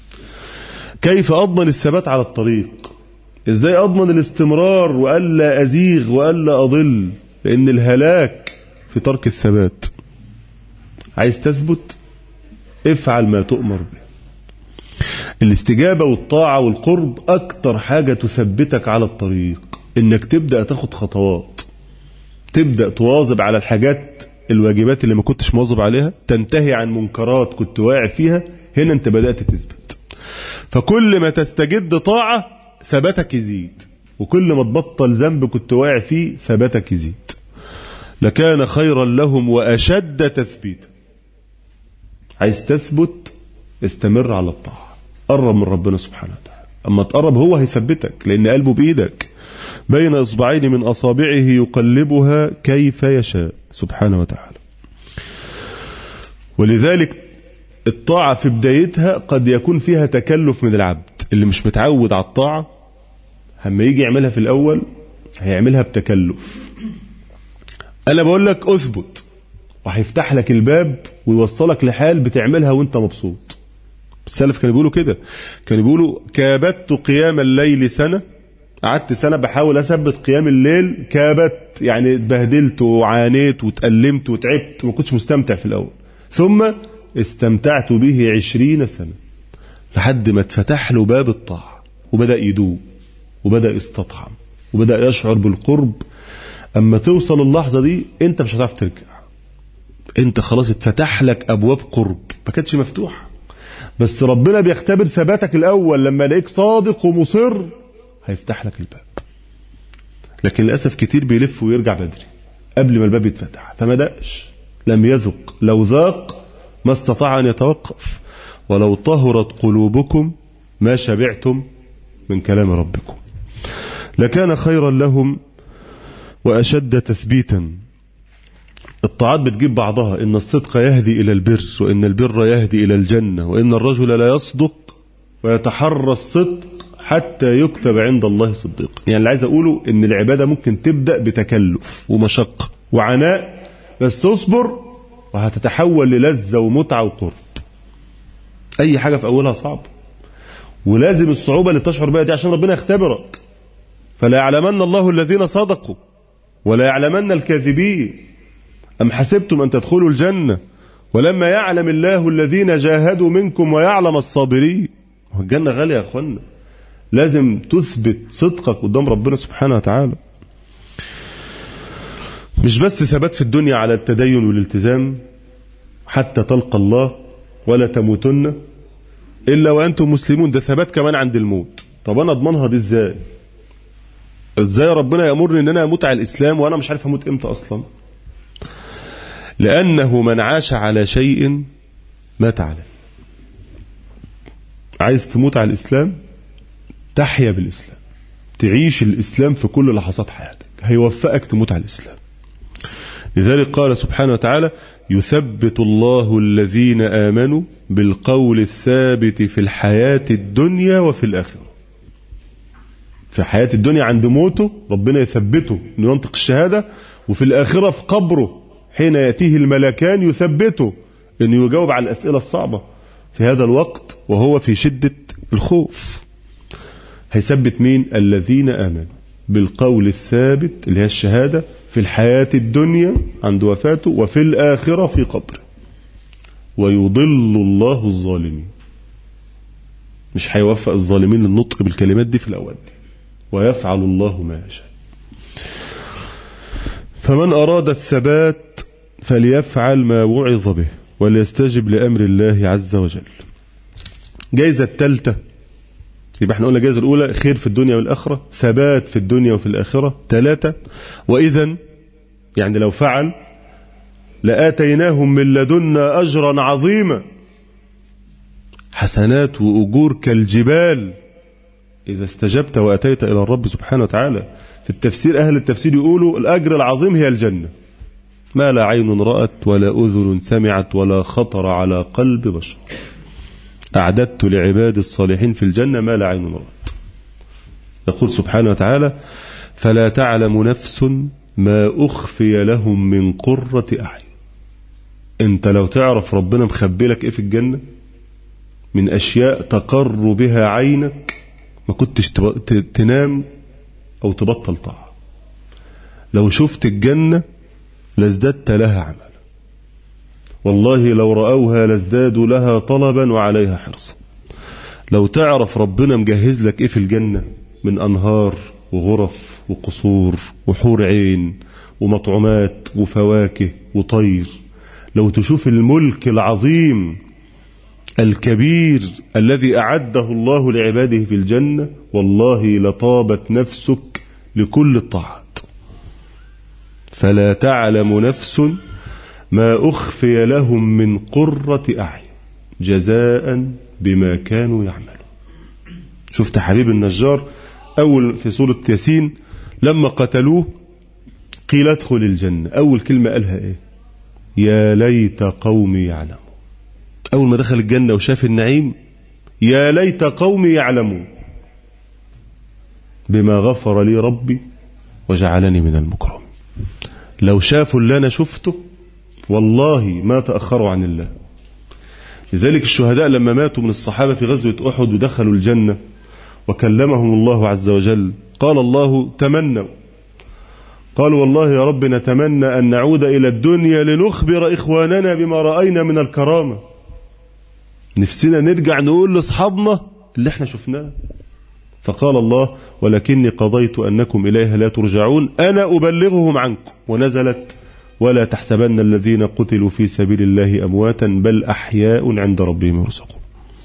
Speaker 1: كيف أضمن الثبات على الطريق؟ إزاي أضمن الاستمرار وألا أزيغ وألا أضل؟ لأن الهلاك في ترك الثبات. عايز تثبت؟ افعل ما تؤمر به. الاستجابة والطاعة والقرب أكتر حاجة تثبتك على الطريق، إنك تبدأ تاخد خطوات، تبدأ تواظب على الحاجات الواجبات اللي ما كنتش مواظب عليها، تنتهي عن منكرات كنت واقع فيها. هنا أنت بدأت تثبت. فكل ما تستجد طاعة ثباتك يزيد، وكل ما تبطل ذنب كنت واقع فيه ثباتك يزيد. لكان خيرا لهم وأشد تثبيتا. عايز تثبت استمر على الطاعة، قرب من ربنا سبحانه وتعالى. أما تقرب هو هيثبتك لأن قلبه بإيدك بين إصبعين من أصابعه يقلبها كيف يشاء سبحانه وتعالى. ولذلك الطاعة في بدايتها قد يكون فيها تكلف من العبد اللي مش متعود على الطاعة. لما يجي يعملها في الأول هيعملها بتكلف. أنا بقول لك أثبت وهيفتح لك الباب ويوصلك لحال بتعملها وانت مبسوط. السلف كانوا بيقولوا كده، كانوا بيقولوا كابدت قيام الليل سنة. قعدت سنة بحاول أثبت قيام الليل. كابت يعني اتبهدلت وعانيت وتألمت وتعبت وما كنتش مستمتع في الأول، ثم استمتعت به عشرين سنة لحد ما اتفتح له باب الطاعة وبدأ يدوب وبدأ يستطعم وبدأ يشعر بالقرب. أما توصل اللحظة دي أنت مش هتعرف ترجع. أنت خلاص اتفتح لك أبواب قرب ما كانتش مفتوحة، بس ربنا بيختبر ثباتك الأول. لما يلاقيك صادق ومصر هيفتح لك الباب. لكن للأسف كتير بيلف ويرجع بدري قبل ما الباب يتفتح، فما دقش، لم يذق. لو ذاق ما استطاع أن يتوقف. ولو طهرت قلوبكم ما شبعتم من كلام ربكم. لكان خيرا لهم وأشد تثبيتا. الطاعات بتجيب بعضها. إن الصدق يهدي إلى البر، وإن البر يهدي إلى الجنة، وإن الرجل لا يصدق ويتحرى الصدق حتى يكتب عند الله صديقا. يعني اللي عايز أقوله إن العبادة ممكن تبدأ بتكلف ومشقة وعناء، بس اصبر وهتتحول للذة ومتعة وقرب. أي حاجة في أولها صعب، ولازم الصعوبة اللي تشعر بها دي عشان ربنا يختبرك. فلا يعلمن الله الذين صدقوا ولا يعلمن الكاذبين. أم حسبتم أن تدخلوا الجنة ولما يعلم الله الذين جاهدوا منكم ويعلم الصابرين. الجنة غالية يا أخوانا، لازم تثبت صدقك قدام ربنا سبحانه وتعالى. مش بس ثبات في الدنيا على التدين والالتزام حتى تلقى الله ولا تموتن إلا وأنتم مسلمون، ده ثبات كمان عند الموت. طب أنا أضمنها دي إزاي؟ إزاي ربنا يأمرني أن أنا أموت على الإسلام وأنا مش عارف أموت إمتى أصلا؟ لأنه من عاش على شيء مات عليه. عايز تموت على الإسلام، تحيا بالإسلام، تعيش الإسلام في كل لحظات حياتك، هيوفقك تموت على الإسلام. لذلك قال سبحانه وتعالى: يثبت الله الذين آمنوا بالقول الثابت في الحياة الدنيا وفي الآخرة. في حياة الدنيا عند موته ربنا يثبته انه ينطق الشهادة، وفي الآخرة في قبره حين يأتيه الملكان يثبته انه يجاوب على الأسئلة الصعبة في هذا الوقت وهو في شدة الخوف. هيثبت مين؟ الذين آمنوا بالقول الثابت اللي هي الشهادة في الحياة الدنيا عند وفاته، وفي الآخرة في قبره. ويضل الله الظالمين، مش هيوفق الظالمين للنطق بالكلمات دي في الأوقات دي. ويفعل الله ما يشاء. فمن أراد الثبات فليفعل ما وعظ به وليستجب لأمر الله عز وجل. جايزة الثالثة، يبقى احنا قلنا الجائزة الأولى خير في الدنيا والآخرة، ثبات في الدنيا وفي الآخرة. ثلاثة، وإذن يعني لو فعل لآتيناهم من لدنا أجرا عظيما، حسنات وأجور كالجبال إذا استجبت وأتيت إلى الرب سبحانه وتعالى. في التفسير أهل التفسير يقولوا الأجر العظيم هي الجنة، ما لا عين رأت ولا أذن سمعت ولا خطر على قلب بشر. أعددت لعباد الصالحين في الجنة ما لا عين رأت. يقول سبحانه وتعالى: فلا تعلم نفس ما أخفي لهم من قرة أعين. أنت لو تعرف ربنا مخبي لك إيه في الجنة من أشياء تقر بها عينك ما كنتش تنام أو تبطل طاعة. لو شفت الجنة لازددت لها عملا، والله لو رأوها لازدادوا لها طلبا وعليها حرصا. لو تعرف ربنا مجهز لك إيه في الجنة من أنهار وغرف وقصور وحور عين ومطعومات وفواكه وطير، لو تشوف الملك العظيم الكبير الذي أعده الله لعباده في الجنة، والله لطابت نفسك لكل الطاعات. فلا تعلم نفس ما أخفي لهم من قرة أعين جزاء بما كانوا يعملون. شفت حبيب النجار أول في سورة ياسين لما قتلوه قيل ادخل الجنة، أول كلمة قالها إيه؟ يا ليت قومي يعلمون. أول ما دخل الجنة وشاف النعيم يا ليت قومي يعلمون بما غفر لي ربي وجعلني من المكرمين. لو شافوا اللي أنا شفته والله ما تأخروا عن الله. لذلك الشهداء لما ماتوا من الصحابة في غزوة أحد ودخلوا الجنة وكلمهم الله عز وجل قال الله تمنوا، قالوا والله يا رب نتمنى أن نعود إلى الدنيا لنخبر إخواننا بما رأينا من الكرامة. نفسنا نرجع نقول لأصحابنا اللي احنا شفناه. فقال الله ولكني قضيت أنكم إليها لا ترجعون أنا أبلغهم عنكم. ونزلت ولا تحسبن الذين قتلوا في سبيل الله أمواتا بل أحياء عند ربهم يرزقون.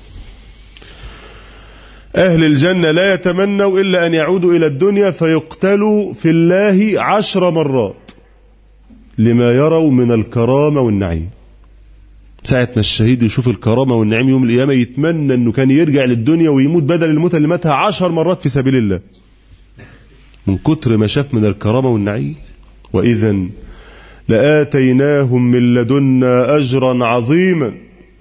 Speaker 1: أهل الجنة لا يتمنوا إلا أن يعودوا إلى الدنيا فيقتلوا في الله عشر مرات لما يروا من الكرامة والنعيم. ساعة ما الشهيد يشوف الكرامة والنعيم يوم القيامة يتمنى أنه كان يرجع للدنيا ويموت بدل الموت اللي ماتها عشر مرات في سبيل الله من كتر ما شاف من الكرامة والنعيم. وإذن لآتيناهم من لدنا أجرا عظيما.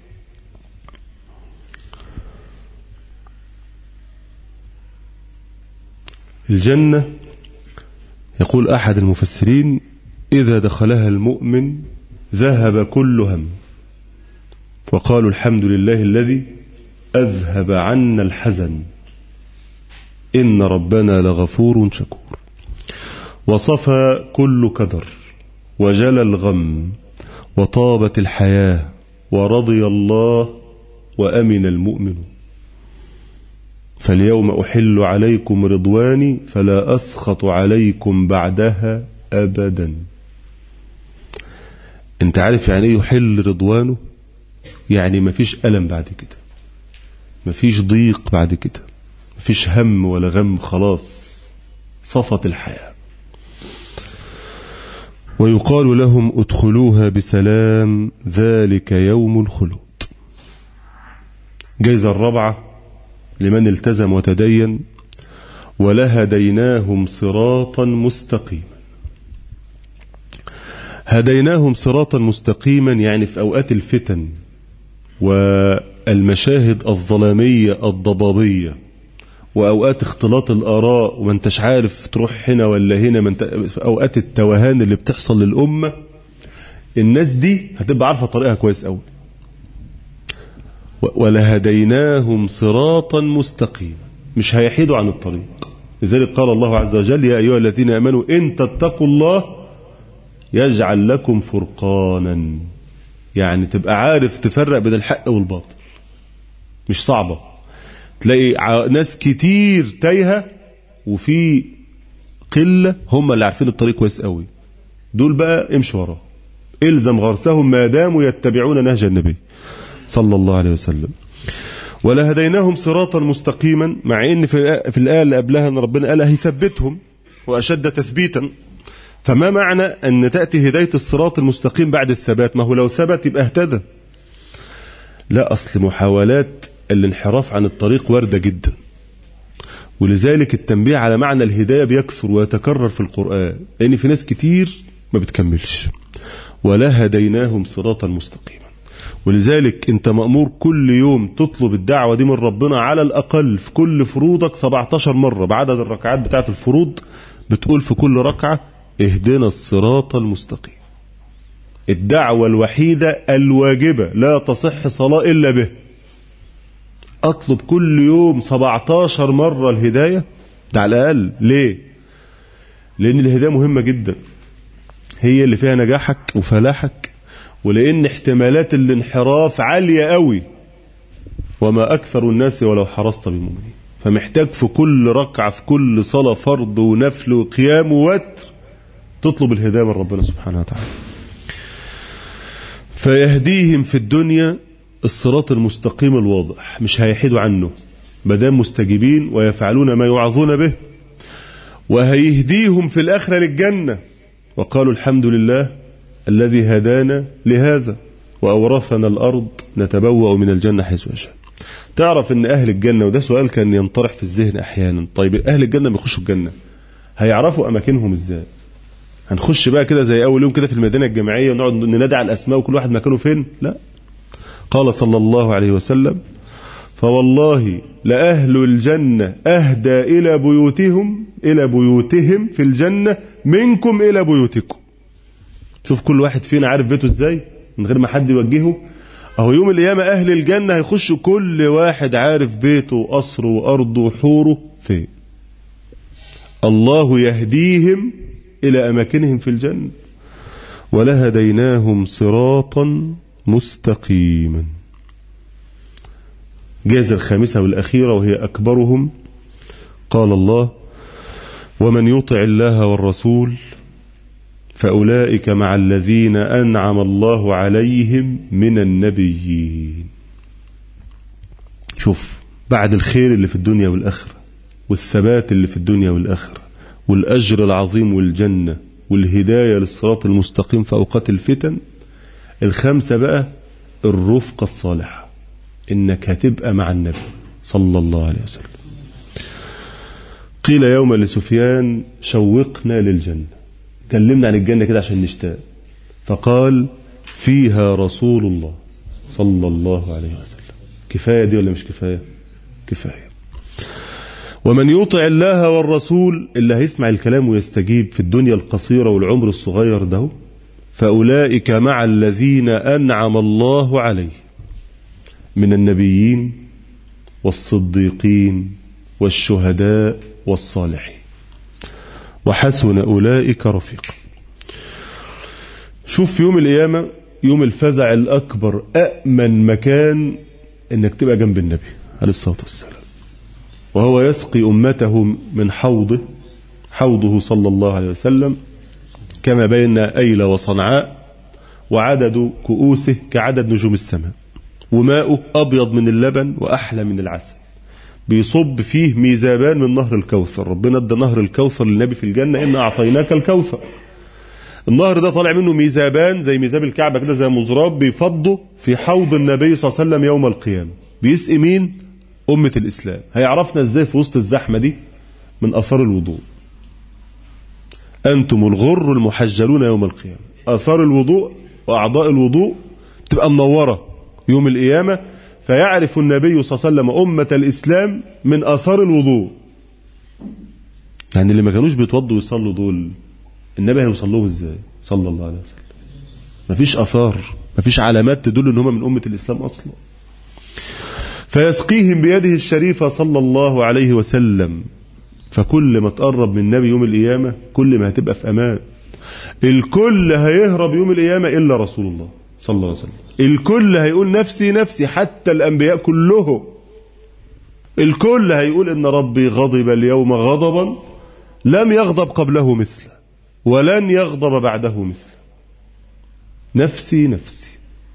Speaker 1: الجنة يقول أحد المفسرين إذا دخلها المؤمن ذهب كل هم، وقالوا الحمد لله الذي أذهب عنا الحزن إن ربنا لغفور شكور. وصفى كل كدر وجلى الغم وطابت الحياة ورضي الله وأمن المؤمن. فاليوم أحل عليكم رضواني فلا أسخط عليكم بعدها أبدا. انت عارف يعني ايه يحل رضوانه؟ يعني مفيش ألم بعد كده، مفيش ضيق بعد كده، مفيش هم ولا غم، خلاص صفت الحياة. ويقال لهم ادخلوها بسلام ذلك يوم الخلود. جايزة الرابعة لمن التزم وتدين ولهديناهم صراطا مستقيما. هديناهم صراطا مستقيما يعني في أوقات الفتن والمشاهد الظلامية الضبابية وأوقات اختلاط الآراء وما انتش عارف تروح هنا ولا هنا، من في أوقات التوهان اللي بتحصل للأمة، الناس دي هتبقى عارفة طريقها كويس أوي. ولهديناهم صراطا مستقيما، مش هيحيدوا عن الطريق. لذلك قال الله عز وجل: يا أيها الذين آمنوا إن تتقوا الله يجعل لكم فرقانا، يعني تبقى عارف تفرق بين الحق والباطل. مش صعبة، تلاقي ناس كتير تايهة وفي قلة هم اللي عارفين الطريق كويس قوي، دول بقى امشي وراه، الزم غرسهم ما داموا يتبعون نهج النبي صلى الله عليه وسلم. ولهديناهم صراطا مستقيما، مع ان في الآية اللي قبلها ان ربنا قال هيثبتهم وأشد تثبيتا. فما معنى أن تأتي هداية الصراط المستقيم بعد الثبات؟ ما هو لو ثبت يبقى اهتدى. لا، أصل محاولات الانحراف عن الطريق واردة جدا، ولذلك التنبيه على معنى الهداية بيكثر ويتكرر في القرآن، لأن في ناس كتير ما بتكملش. ولهديناهم صراطا مستقيما، ولذلك انت مأمور كل يوم تطلب الدعوة دي من ربنا على الأقل في كل فروضك سبعتاشر مرة بعدد الركعات بتاعت الفروض، بتقول في كل ركعة اهدنا الصراط المستقيم. الدعوة الوحيدة الواجبة لا تصح صلاة إلا به. أطلب كل يوم سبعتاشر مرة الهداية ده على الأقل. ليه؟ لأن الهداية مهمة جدا، هي اللي فيها نجاحك وفلاحك، ولأن احتمالات الانحراف عالية قوي، وما أكثر الناس ولو حرصت بالمؤمنين. فمحتاج في كل ركعة، في كل صلاة فرض ونفل وقيام ووتر، تطلب الهداية من ربنا سبحانه وتعالى. فيهديهم في الدنيا الصراط المستقيم الواضح، مش هيحيدوا عنه مادام مستجيبين ويفعلون ما يوعظون به. وهيهديهم في الآخرة للجنة، وقالوا الحمد لله الذي هدانا لهذا وأورثنا الأرض نتبوأ من الجنة حيث نشاء. تعرف ان أهل الجنة، وده سؤال كان ينطرح في الذهن أحيانا، طيب أهل الجنة بيخشوا الجنة هيعرفوا أماكنهم إزاي؟ هنخش بقى كده زي أول يوم كده في المدينة الجامعية ونقعد ننادي على الأسماء وكل واحد مكانه فين؟ لا. قال صلى الله عليه وسلم: فوالله لأهل الجنة أهدى إلى بيوتهم إلى بيوتهم في الجنة منكم إلى بيوتكم. شوف كل واحد فينا عارف بيته إزاي من غير ما حد يوجهه. أهو يوم القيامة أهل الجنة هيخشوا كل واحد عارف بيته وقصره وأرضه وحوره فين. الله يهديهم إلى أماكنهم في الجنة. ولهديناهم صراطا مستقيما. جاز الخامسة والأخيرة وهي أكبرهم، قال الله: ومن يطع الله والرسول فأولئك مع الذين أنعم الله عليهم من النبيين. شوف، بعد الخير اللي في الدنيا والآخرة والثبات اللي في الدنيا والآخرة والأجر العظيم والجنة والهداية للصراط المستقيم في أوقات الفتن، الخامسة بقى الرفقة الصالحة، إنك هتبقى مع النبي صلى الله عليه وسلم. قيل يوما لسفيان: شوقنا للجنة، كلمنا عن الجنة كده عشان نشتاق. فقال: فيها رسول الله صلى الله عليه وسلم. كفاية دي ولا مش كفاية؟ كفاية. ومن يطع الله والرسول، اللي هيسمع الكلام ويستجيب في الدنيا القصيرة والعمر الصغير ده، فأولئك مع الذين أنعم الله عليه من النبيين والصديقين والشهداء والصالحين وحسن أولئك رفيقا. شوف في يوم القيامة، يوم الفزع الأكبر، أأمن مكان إنك تبقى جنب النبي عليه الصلاة والسلام، وهو يسقي أمته من حوضه حوضه صلى الله عليه وسلم، كما بين أيلة وصنعاء، وعدد كؤوسه كعدد نجوم السماء، وماؤه أبيض من اللبن وأحلى من العسل، بيصب فيه ميزابان من نهر الكوثر. ربنا ادى نهر الكوثر للنبي في الجنة: إن أعطيناك الكوثر. النهر ده طالع منه ميزابان زي ميزاب الكعبة كده، زي مزراب، بيفضوا في حوض النبي صلى الله عليه وسلم يوم القيامة. بيسقي مين؟ أمة الإسلام. هيعرفنا إزاي في وسط الزحمة دي؟ من أثار الوضوء. أنتم الغر المحجلون يوم القيامة. أثار الوضوء وأعضاء الوضوء تبقى منورة يوم القيامة، فيعرف النبي صلى الله عليه وسلم أمة الإسلام من أثار الوضوء. يعني اللي ما كانوش بيتوضوا ويصلوا دول النبي هيوصل لهم إزاي صلى الله عليه وسلم؟ مفيش أثار، مفيش علامات تدل إن هم من أمة الإسلام أصلا. فيسقيهم بيده الشريفة صلى الله عليه وسلم. فكل ما تقرب من النبي يوم القيامة كل ما هتبقى في أمان. الكل هيهرب يوم القيامة إلا رسول الله صلى الله عليه وسلم. الكل هيقول نفسي نفسي، حتى الأنبياء كلهم. الكل هيقول إن ربي غضب اليوم غضبا لم يغضب قبله مثله ولن يغضب بعده مثله. نفسي نفسي،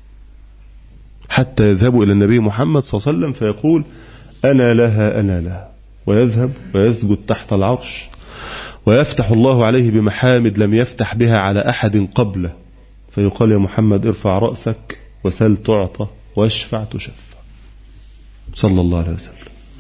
Speaker 1: حتى يذهبوا إلى النبي محمد صلى الله عليه وسلم فيقول أنا لها أنا لها، ويذهب ويسجد تحت العرش، ويفتح الله عليه بمحامد لم يفتح بها على أحد قبله، فيقال يا محمد ارفع رأسك وسل تعطى واشفع تشفع صلى الله عليه وسلم.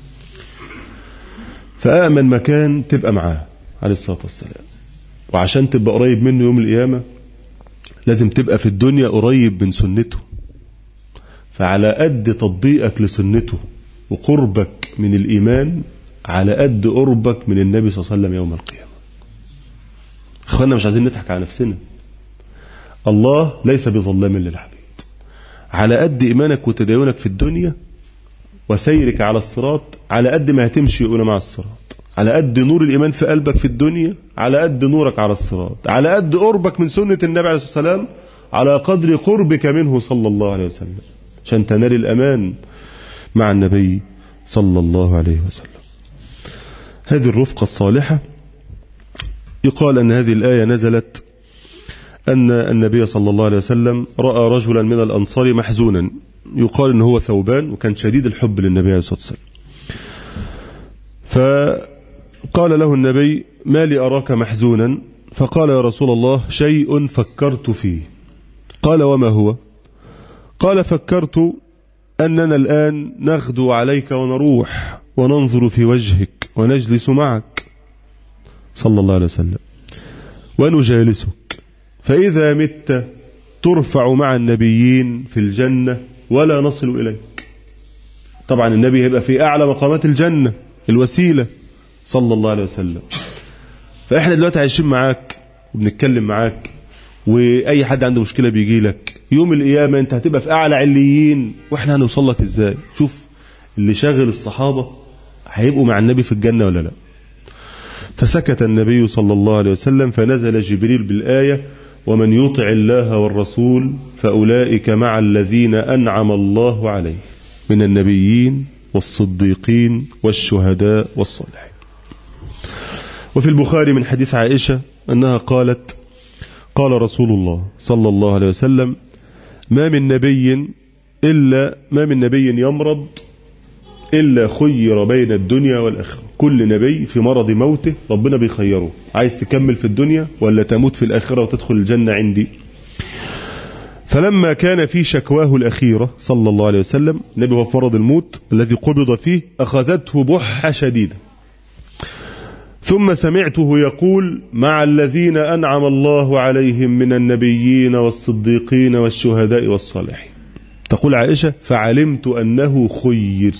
Speaker 1: فآمن مكان تبقى معاه عليه الصلاة والسلام. وعشان تبقى قريب منه يوم القيامة لازم تبقى في الدنيا قريب من سنته. فعلى قد تطبيقك لسنته وقربك من الإيمان على قد قربك من النبي صلى الله عليه وسلم يوم القيامة. أخوانا مش عايزين نضحك على نفسنا. الله ليس بظلام للعبيد. على قد إيمانك وتدينك في الدنيا وسيرك على الصراط على قد ما هتمشي يقولنا مع الصراط. على قد نور الإيمان في قلبك في الدنيا على قد نورك على الصراط. على قد قربك من سنة النبي عليه الصلاة والسلام على قدر قربك منه صلى الله عليه وسلم، عشان تنال الأمان مع النبي صلى الله عليه وسلم. هذه الرفقة الصالحة يقال أن هذه الآية نزلت أن النبي صلى الله عليه وسلم رأى رجلا من الأنصار محزونا، يقال أنه هو ثوبان، وكان شديد الحب للنبي عليه الصلاة والسلام. فقال له النبي ما لي أراك محزونا؟ فقال يا رسول الله شيء فكرت فيه. قال وما هو؟ قال فكرت أننا الآن نغدو عليك ونروح وننظر في وجهك ونجلس معك صلى الله عليه وسلم ونجالسك، فإذا مت ترفع مع النبيين في الجنة ولا نصل إليك. طبعا النبي هيبقى في أعلى مقامات الجنة الوسيلة صلى الله عليه وسلم. فإحنا دلوقتي عايشين معاك وبنتكلم معاك، وأي حد عنده مشكلة بيجي لك يوم القيامة أنت هتبقى في أعلى عليين، وإحنا هنوصل لك إزاي؟ شوف اللي شاغل الصحابة هيبقوا مع النبي في الجنة ولا لا. فسكت النبي صلى الله عليه وسلم، فنزل جبريل بالآية ومن يطع الله والرسول فأولئك مع الذين أنعم الله عليه من النبيين والصديقين والشهداء والصالحين. وفي البخاري من حديث عائشة أنها قالت قال رسول الله صلى الله عليه وسلم ما من نبي إلا ما من نبي يمرض إلا خير بين الدنيا والآخرة. كل نبي في مرض موته ربنا بيخيره، عايز تكمل في الدنيا ولا تموت في الآخرة وتدخل الجنة عندي. فلما كان في شكواه الأخيرة صلى الله عليه وسلم، النبي هو في مرض الموت الذي قبض فيه، أخذته بحة شديدة، ثم سمعته يقول مع الذين أنعم الله عليهم من النبيين والصديقين والشهداء والصالحين. تقول عائشة فعلمت أنه خير،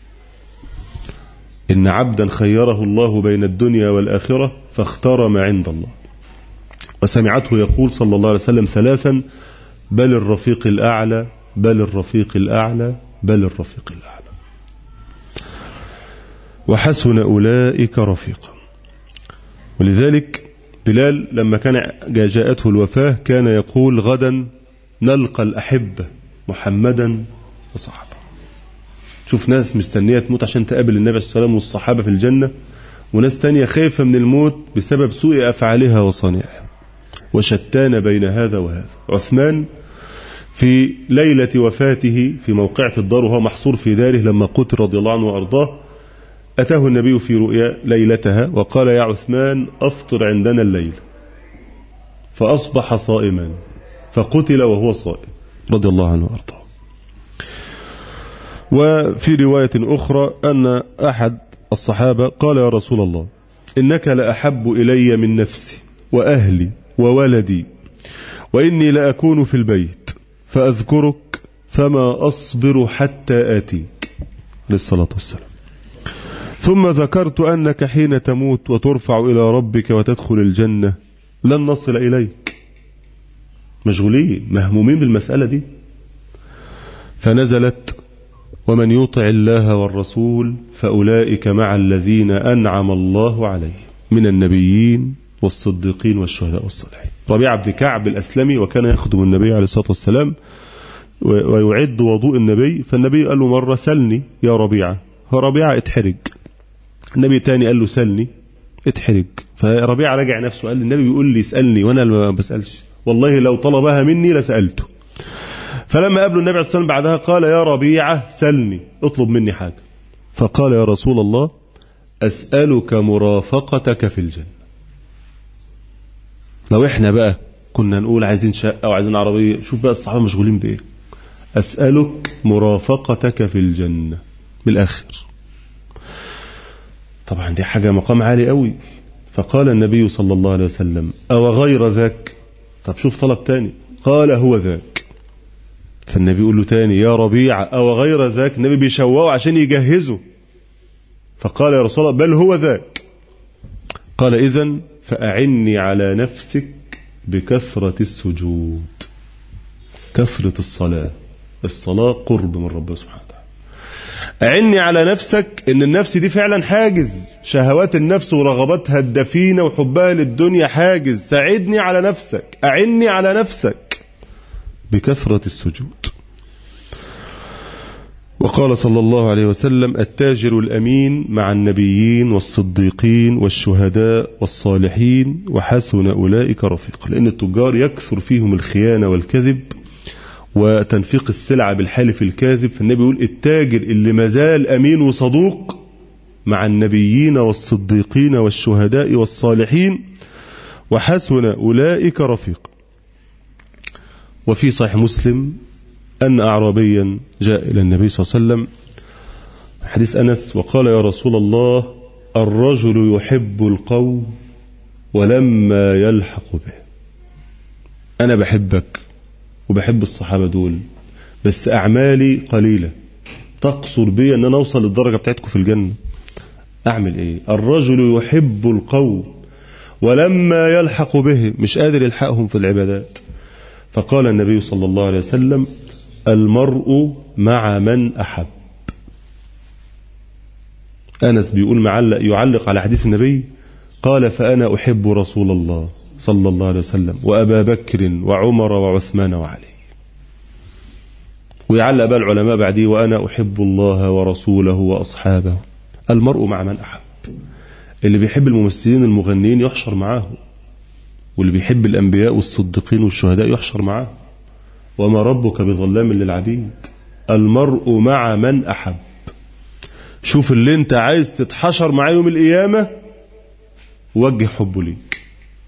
Speaker 1: إن عبدا خيره الله بين الدنيا والآخرة فاختار ما عند الله. وسمعته يقول صلى الله عليه وسلم ثلاثا بل الرفيق الأعلى بل الرفيق الأعلى بل الرفيق الأعلى. وحسن أولئك رفيقا. ولذلك بلال لما كان جاءته الوفاة كان يقول غدا نلقى الأحبة محمدا وصحبه. شوف ناس مستنية تموت عشان تقابل النبي صلى الله عليه وسلم والصحابة في الجنة، وناس تانية خايفة من الموت بسبب سوء أفعالها وصانعها. وشتان بين هذا وهذا. عثمان في ليلة وفاته في موقعة الدار وهو محصور في داره لما قتل رضي الله عنه وأرضاه، أتاه النبي في رؤيا ليلتها وقال يا عثمان أفطر عندنا الليل، فأصبح صائما فقتل وهو صائم رضي الله عنه وأرضاه. وفي رواية أخرى أن أحد الصحابة قال يا رسول الله إنك لأحب إلي من نفسي وأهلي وولدي، وإني لأكون في البيت فأذكرك فما أصبر حتى آتيك للصلاة والسلام، ثم ذكرت أنك حين تموت وترفع إلى ربك وتدخل الجنة لن نصل إليك. مشغولين مهمومين بالمسألة دي. فنزلت ومن يطع الله والرسول فأولئك مع الذين أنعم الله عليهم من النبيين والصديقين والشهداء والصالحين. ربيعة بن كعب الأسلمي وكان يخدم النبي عليه الصلاة والسلام ويعد وضوء النبي، فالنبي قال له مرة سلني يا ربيعة، فربيعة اتحرج. النبي تاني قال له سلني اتحرج، فربيعة رجع نفسه قال النبي بيقول لي اسألني وأنا ما بسألش، والله لو طلبها مني لسألته. فلما قابله النبي عليه الصلاة والسلام بعدها قال يا ربيعة سلني اطلب مني حاجة، فقال يا رسول الله أسألك مرافقتك في الجنة. لو احنا بقى كنا نقول عايزين شقة وعايزين عربية، شوف بقى الصحابة مشغولين بإيه. أسألك مرافقتك في الجنة بالآخر. طبعا دي حاجة مقام عالي قوي. فقال النبي صلى الله عليه وسلم أو غير ذاك؟ طب شوف طلب تاني، قال هو ذاك. فالنبي يقول له تاني يا ربيعة أو غير ذاك، النبي بيشوقه عشان يجهزه. فقال يا رسول الله بل هو ذاك. قال إذن فأعني على نفسك بكثرة السجود، كثرة الصلاة. الصلاة قرب من ربنا سبحانه وتعالى. أعني على نفسك إن النفس دي فعلا حاجز، شهوات النفس ورغباتها الدفينة وحبها للدنيا حاجز. ساعدني على نفسك، أعني على نفسك بكثرة السجود. وقال صلى الله عليه وسلم التاجر الأمين مع النبيين والصديقين والشهداء والصالحين وحسن أولئك رفيقا. لأن التجار يكثر فيهم الخيانة والكذب وتنفيق السلعة بالحلف الكاذب. فالنبي يقول التاجر اللي مازال أمين وصدوق مع النبيين والصديقين والشهداء والصالحين وحسن أولئك رفيقا. وفي صحيح مسلم أن أعرابيا جاء إلى النبي صلى الله عليه وسلم، حديث أنس، وقال يا رسول الله الرجل يحب القوم ولما يلحق به. أنا بحبك وبحب الصحابة دول، بس أعمالي قليلة تقصر بي أن أنا أوصل للدرجة بتاعتكم في الجنة. أعمل إيه؟ الرجل يحب القوم ولما يلحق به، مش قادر يلحقهم في العبادات. فقال النبي صلى الله عليه وسلم المرء مع من أحب. أنس بيقول معلق يعلق على حديث النبي، قال فأنا أحب رسول الله صلى الله عليه وسلم وأبا بكر وعمر وعثمان وعلي. ويعلق بقى العلماء بعديه وأنا أحب الله ورسوله وأصحابه. المرء مع من أحب. اللي بيحب الممثلين المغنيين يحشر معاهم، واللي بيحب الأنبياء والصديقين والشهداء يحشر معاهم. وما ربك بظلام للعبيد. المرء مع من أحب. شوف اللي انت عايز تتحشر معاه يوم القيامة وجه حبه ليك.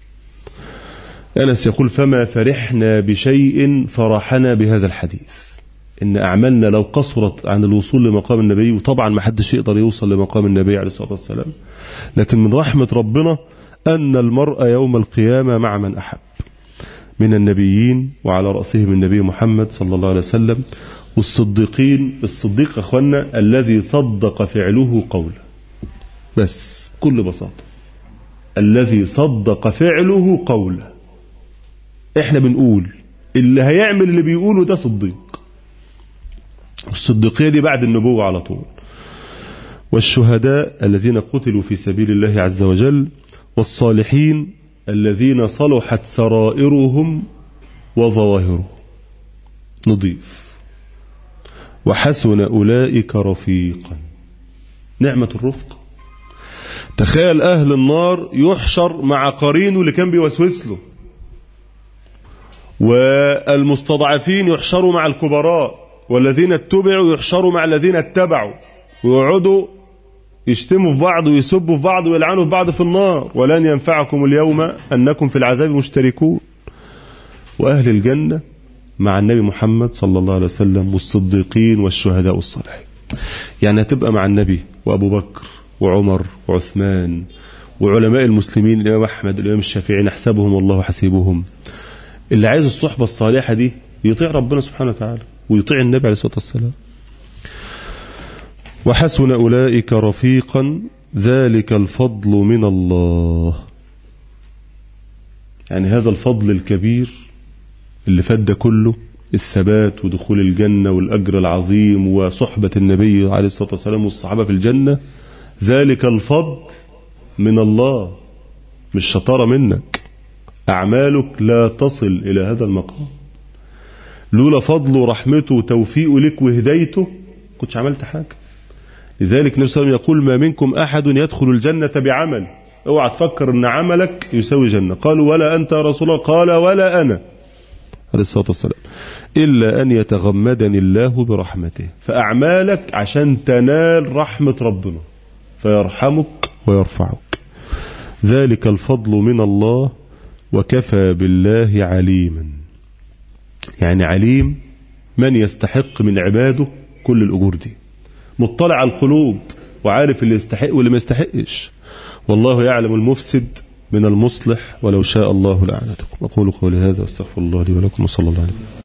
Speaker 1: أنس يقول فما فرحنا بشيء فرحنا بهذا الحديث، إن أعمالنا لو قصرت عن الوصول لمقام النبي، وطبعا ما حدش يقدر يوصل لمقام النبي عليه الصلاة والسلام، لكن من رحمة ربنا أن المرء يوم القيامة مع من أحب من النبيين، وعلى رأسهم النبي محمد صلى الله عليه وسلم، والصديقين. الصديق أخوانا الذي صدق فعله قوله، بس بكل بساطة الذي صدق فعله قوله. احنا بنقول اللي هيعمل اللي بيقوله ده صديق. الصديقية دي بعد النبوة على طول. والشهداء الذين قتلوا في سبيل الله عز وجل، والصالحين الذين صلحت سرائرهم وظواهرهم. نضيف. وحسن أولئك رفيقا. نعمة الرفق. تخيل أهل النار يحشر مع قرينه اللي كان بيوسوس له، والمستضعفين يحشروا مع الكبراء، والذين اتبعوا يحشروا مع الذين اتبعوا، ويقعدوا يشتموا في بعض ويسبوا في بعض ويلعنوا في بعض في النار. ولن ينفعكم اليوم أنكم في العذاب مشتركون. وأهل الجنة مع النبي محمد صلى الله عليه وسلم والصديقين والشهداء والصالحين. يعني هتبقى مع النبي وأبو بكر وعمر وعثمان وعلماء المسلمين، الإمام أحمد الإمام الشافعي نحسبهم والله حسيبهم. اللي عايز الصحبة الصالحة دي يطيع ربنا سبحانه وتعالى ويطيع النبي عليه الصلاة والسلام. وحسن أولئك رفيقا ذلك الفضل من الله. يعني هذا الفضل الكبير اللي فد كله، الثبات ودخول الجنة والأجر العظيم وصحبة النبي عليه الصلاة والسلام والصحابة في الجنة، ذلك الفضل من الله، مش شطارة منك، أعمالك لا تصل إلى هذا المقام. لولا فضله ورحمته وتوفيقه لك وهدايته كنتش عملت حاجة. لذلك النبي صلى الله عليه وسلم يقول: ما منكم أحد يدخل الجنة بعمل. اوعى تفكر ان عملك يساوي جنة. قالوا: ولا أنت يا رسول الله؟ قال: ولا أنا عليه الصلاة والسلام، إلا أن يتغمدني الله برحمته. فأعمالك عشان تنال رحمة ربنا فيرحمك ويرفعك. ذلك الفضل من الله وكفى بالله عليما. يعني عليم من يستحق من عباده كل الأجور دي، مطلع على القلوب وعارف اللي يستحق واللي ما يستحقش. والله يعلم المفسد من المصلح ولو شاء الله لأعنتكم. أقول قولي هذا واستغفر الله لي ولكم وصلى الله عليه وسلم.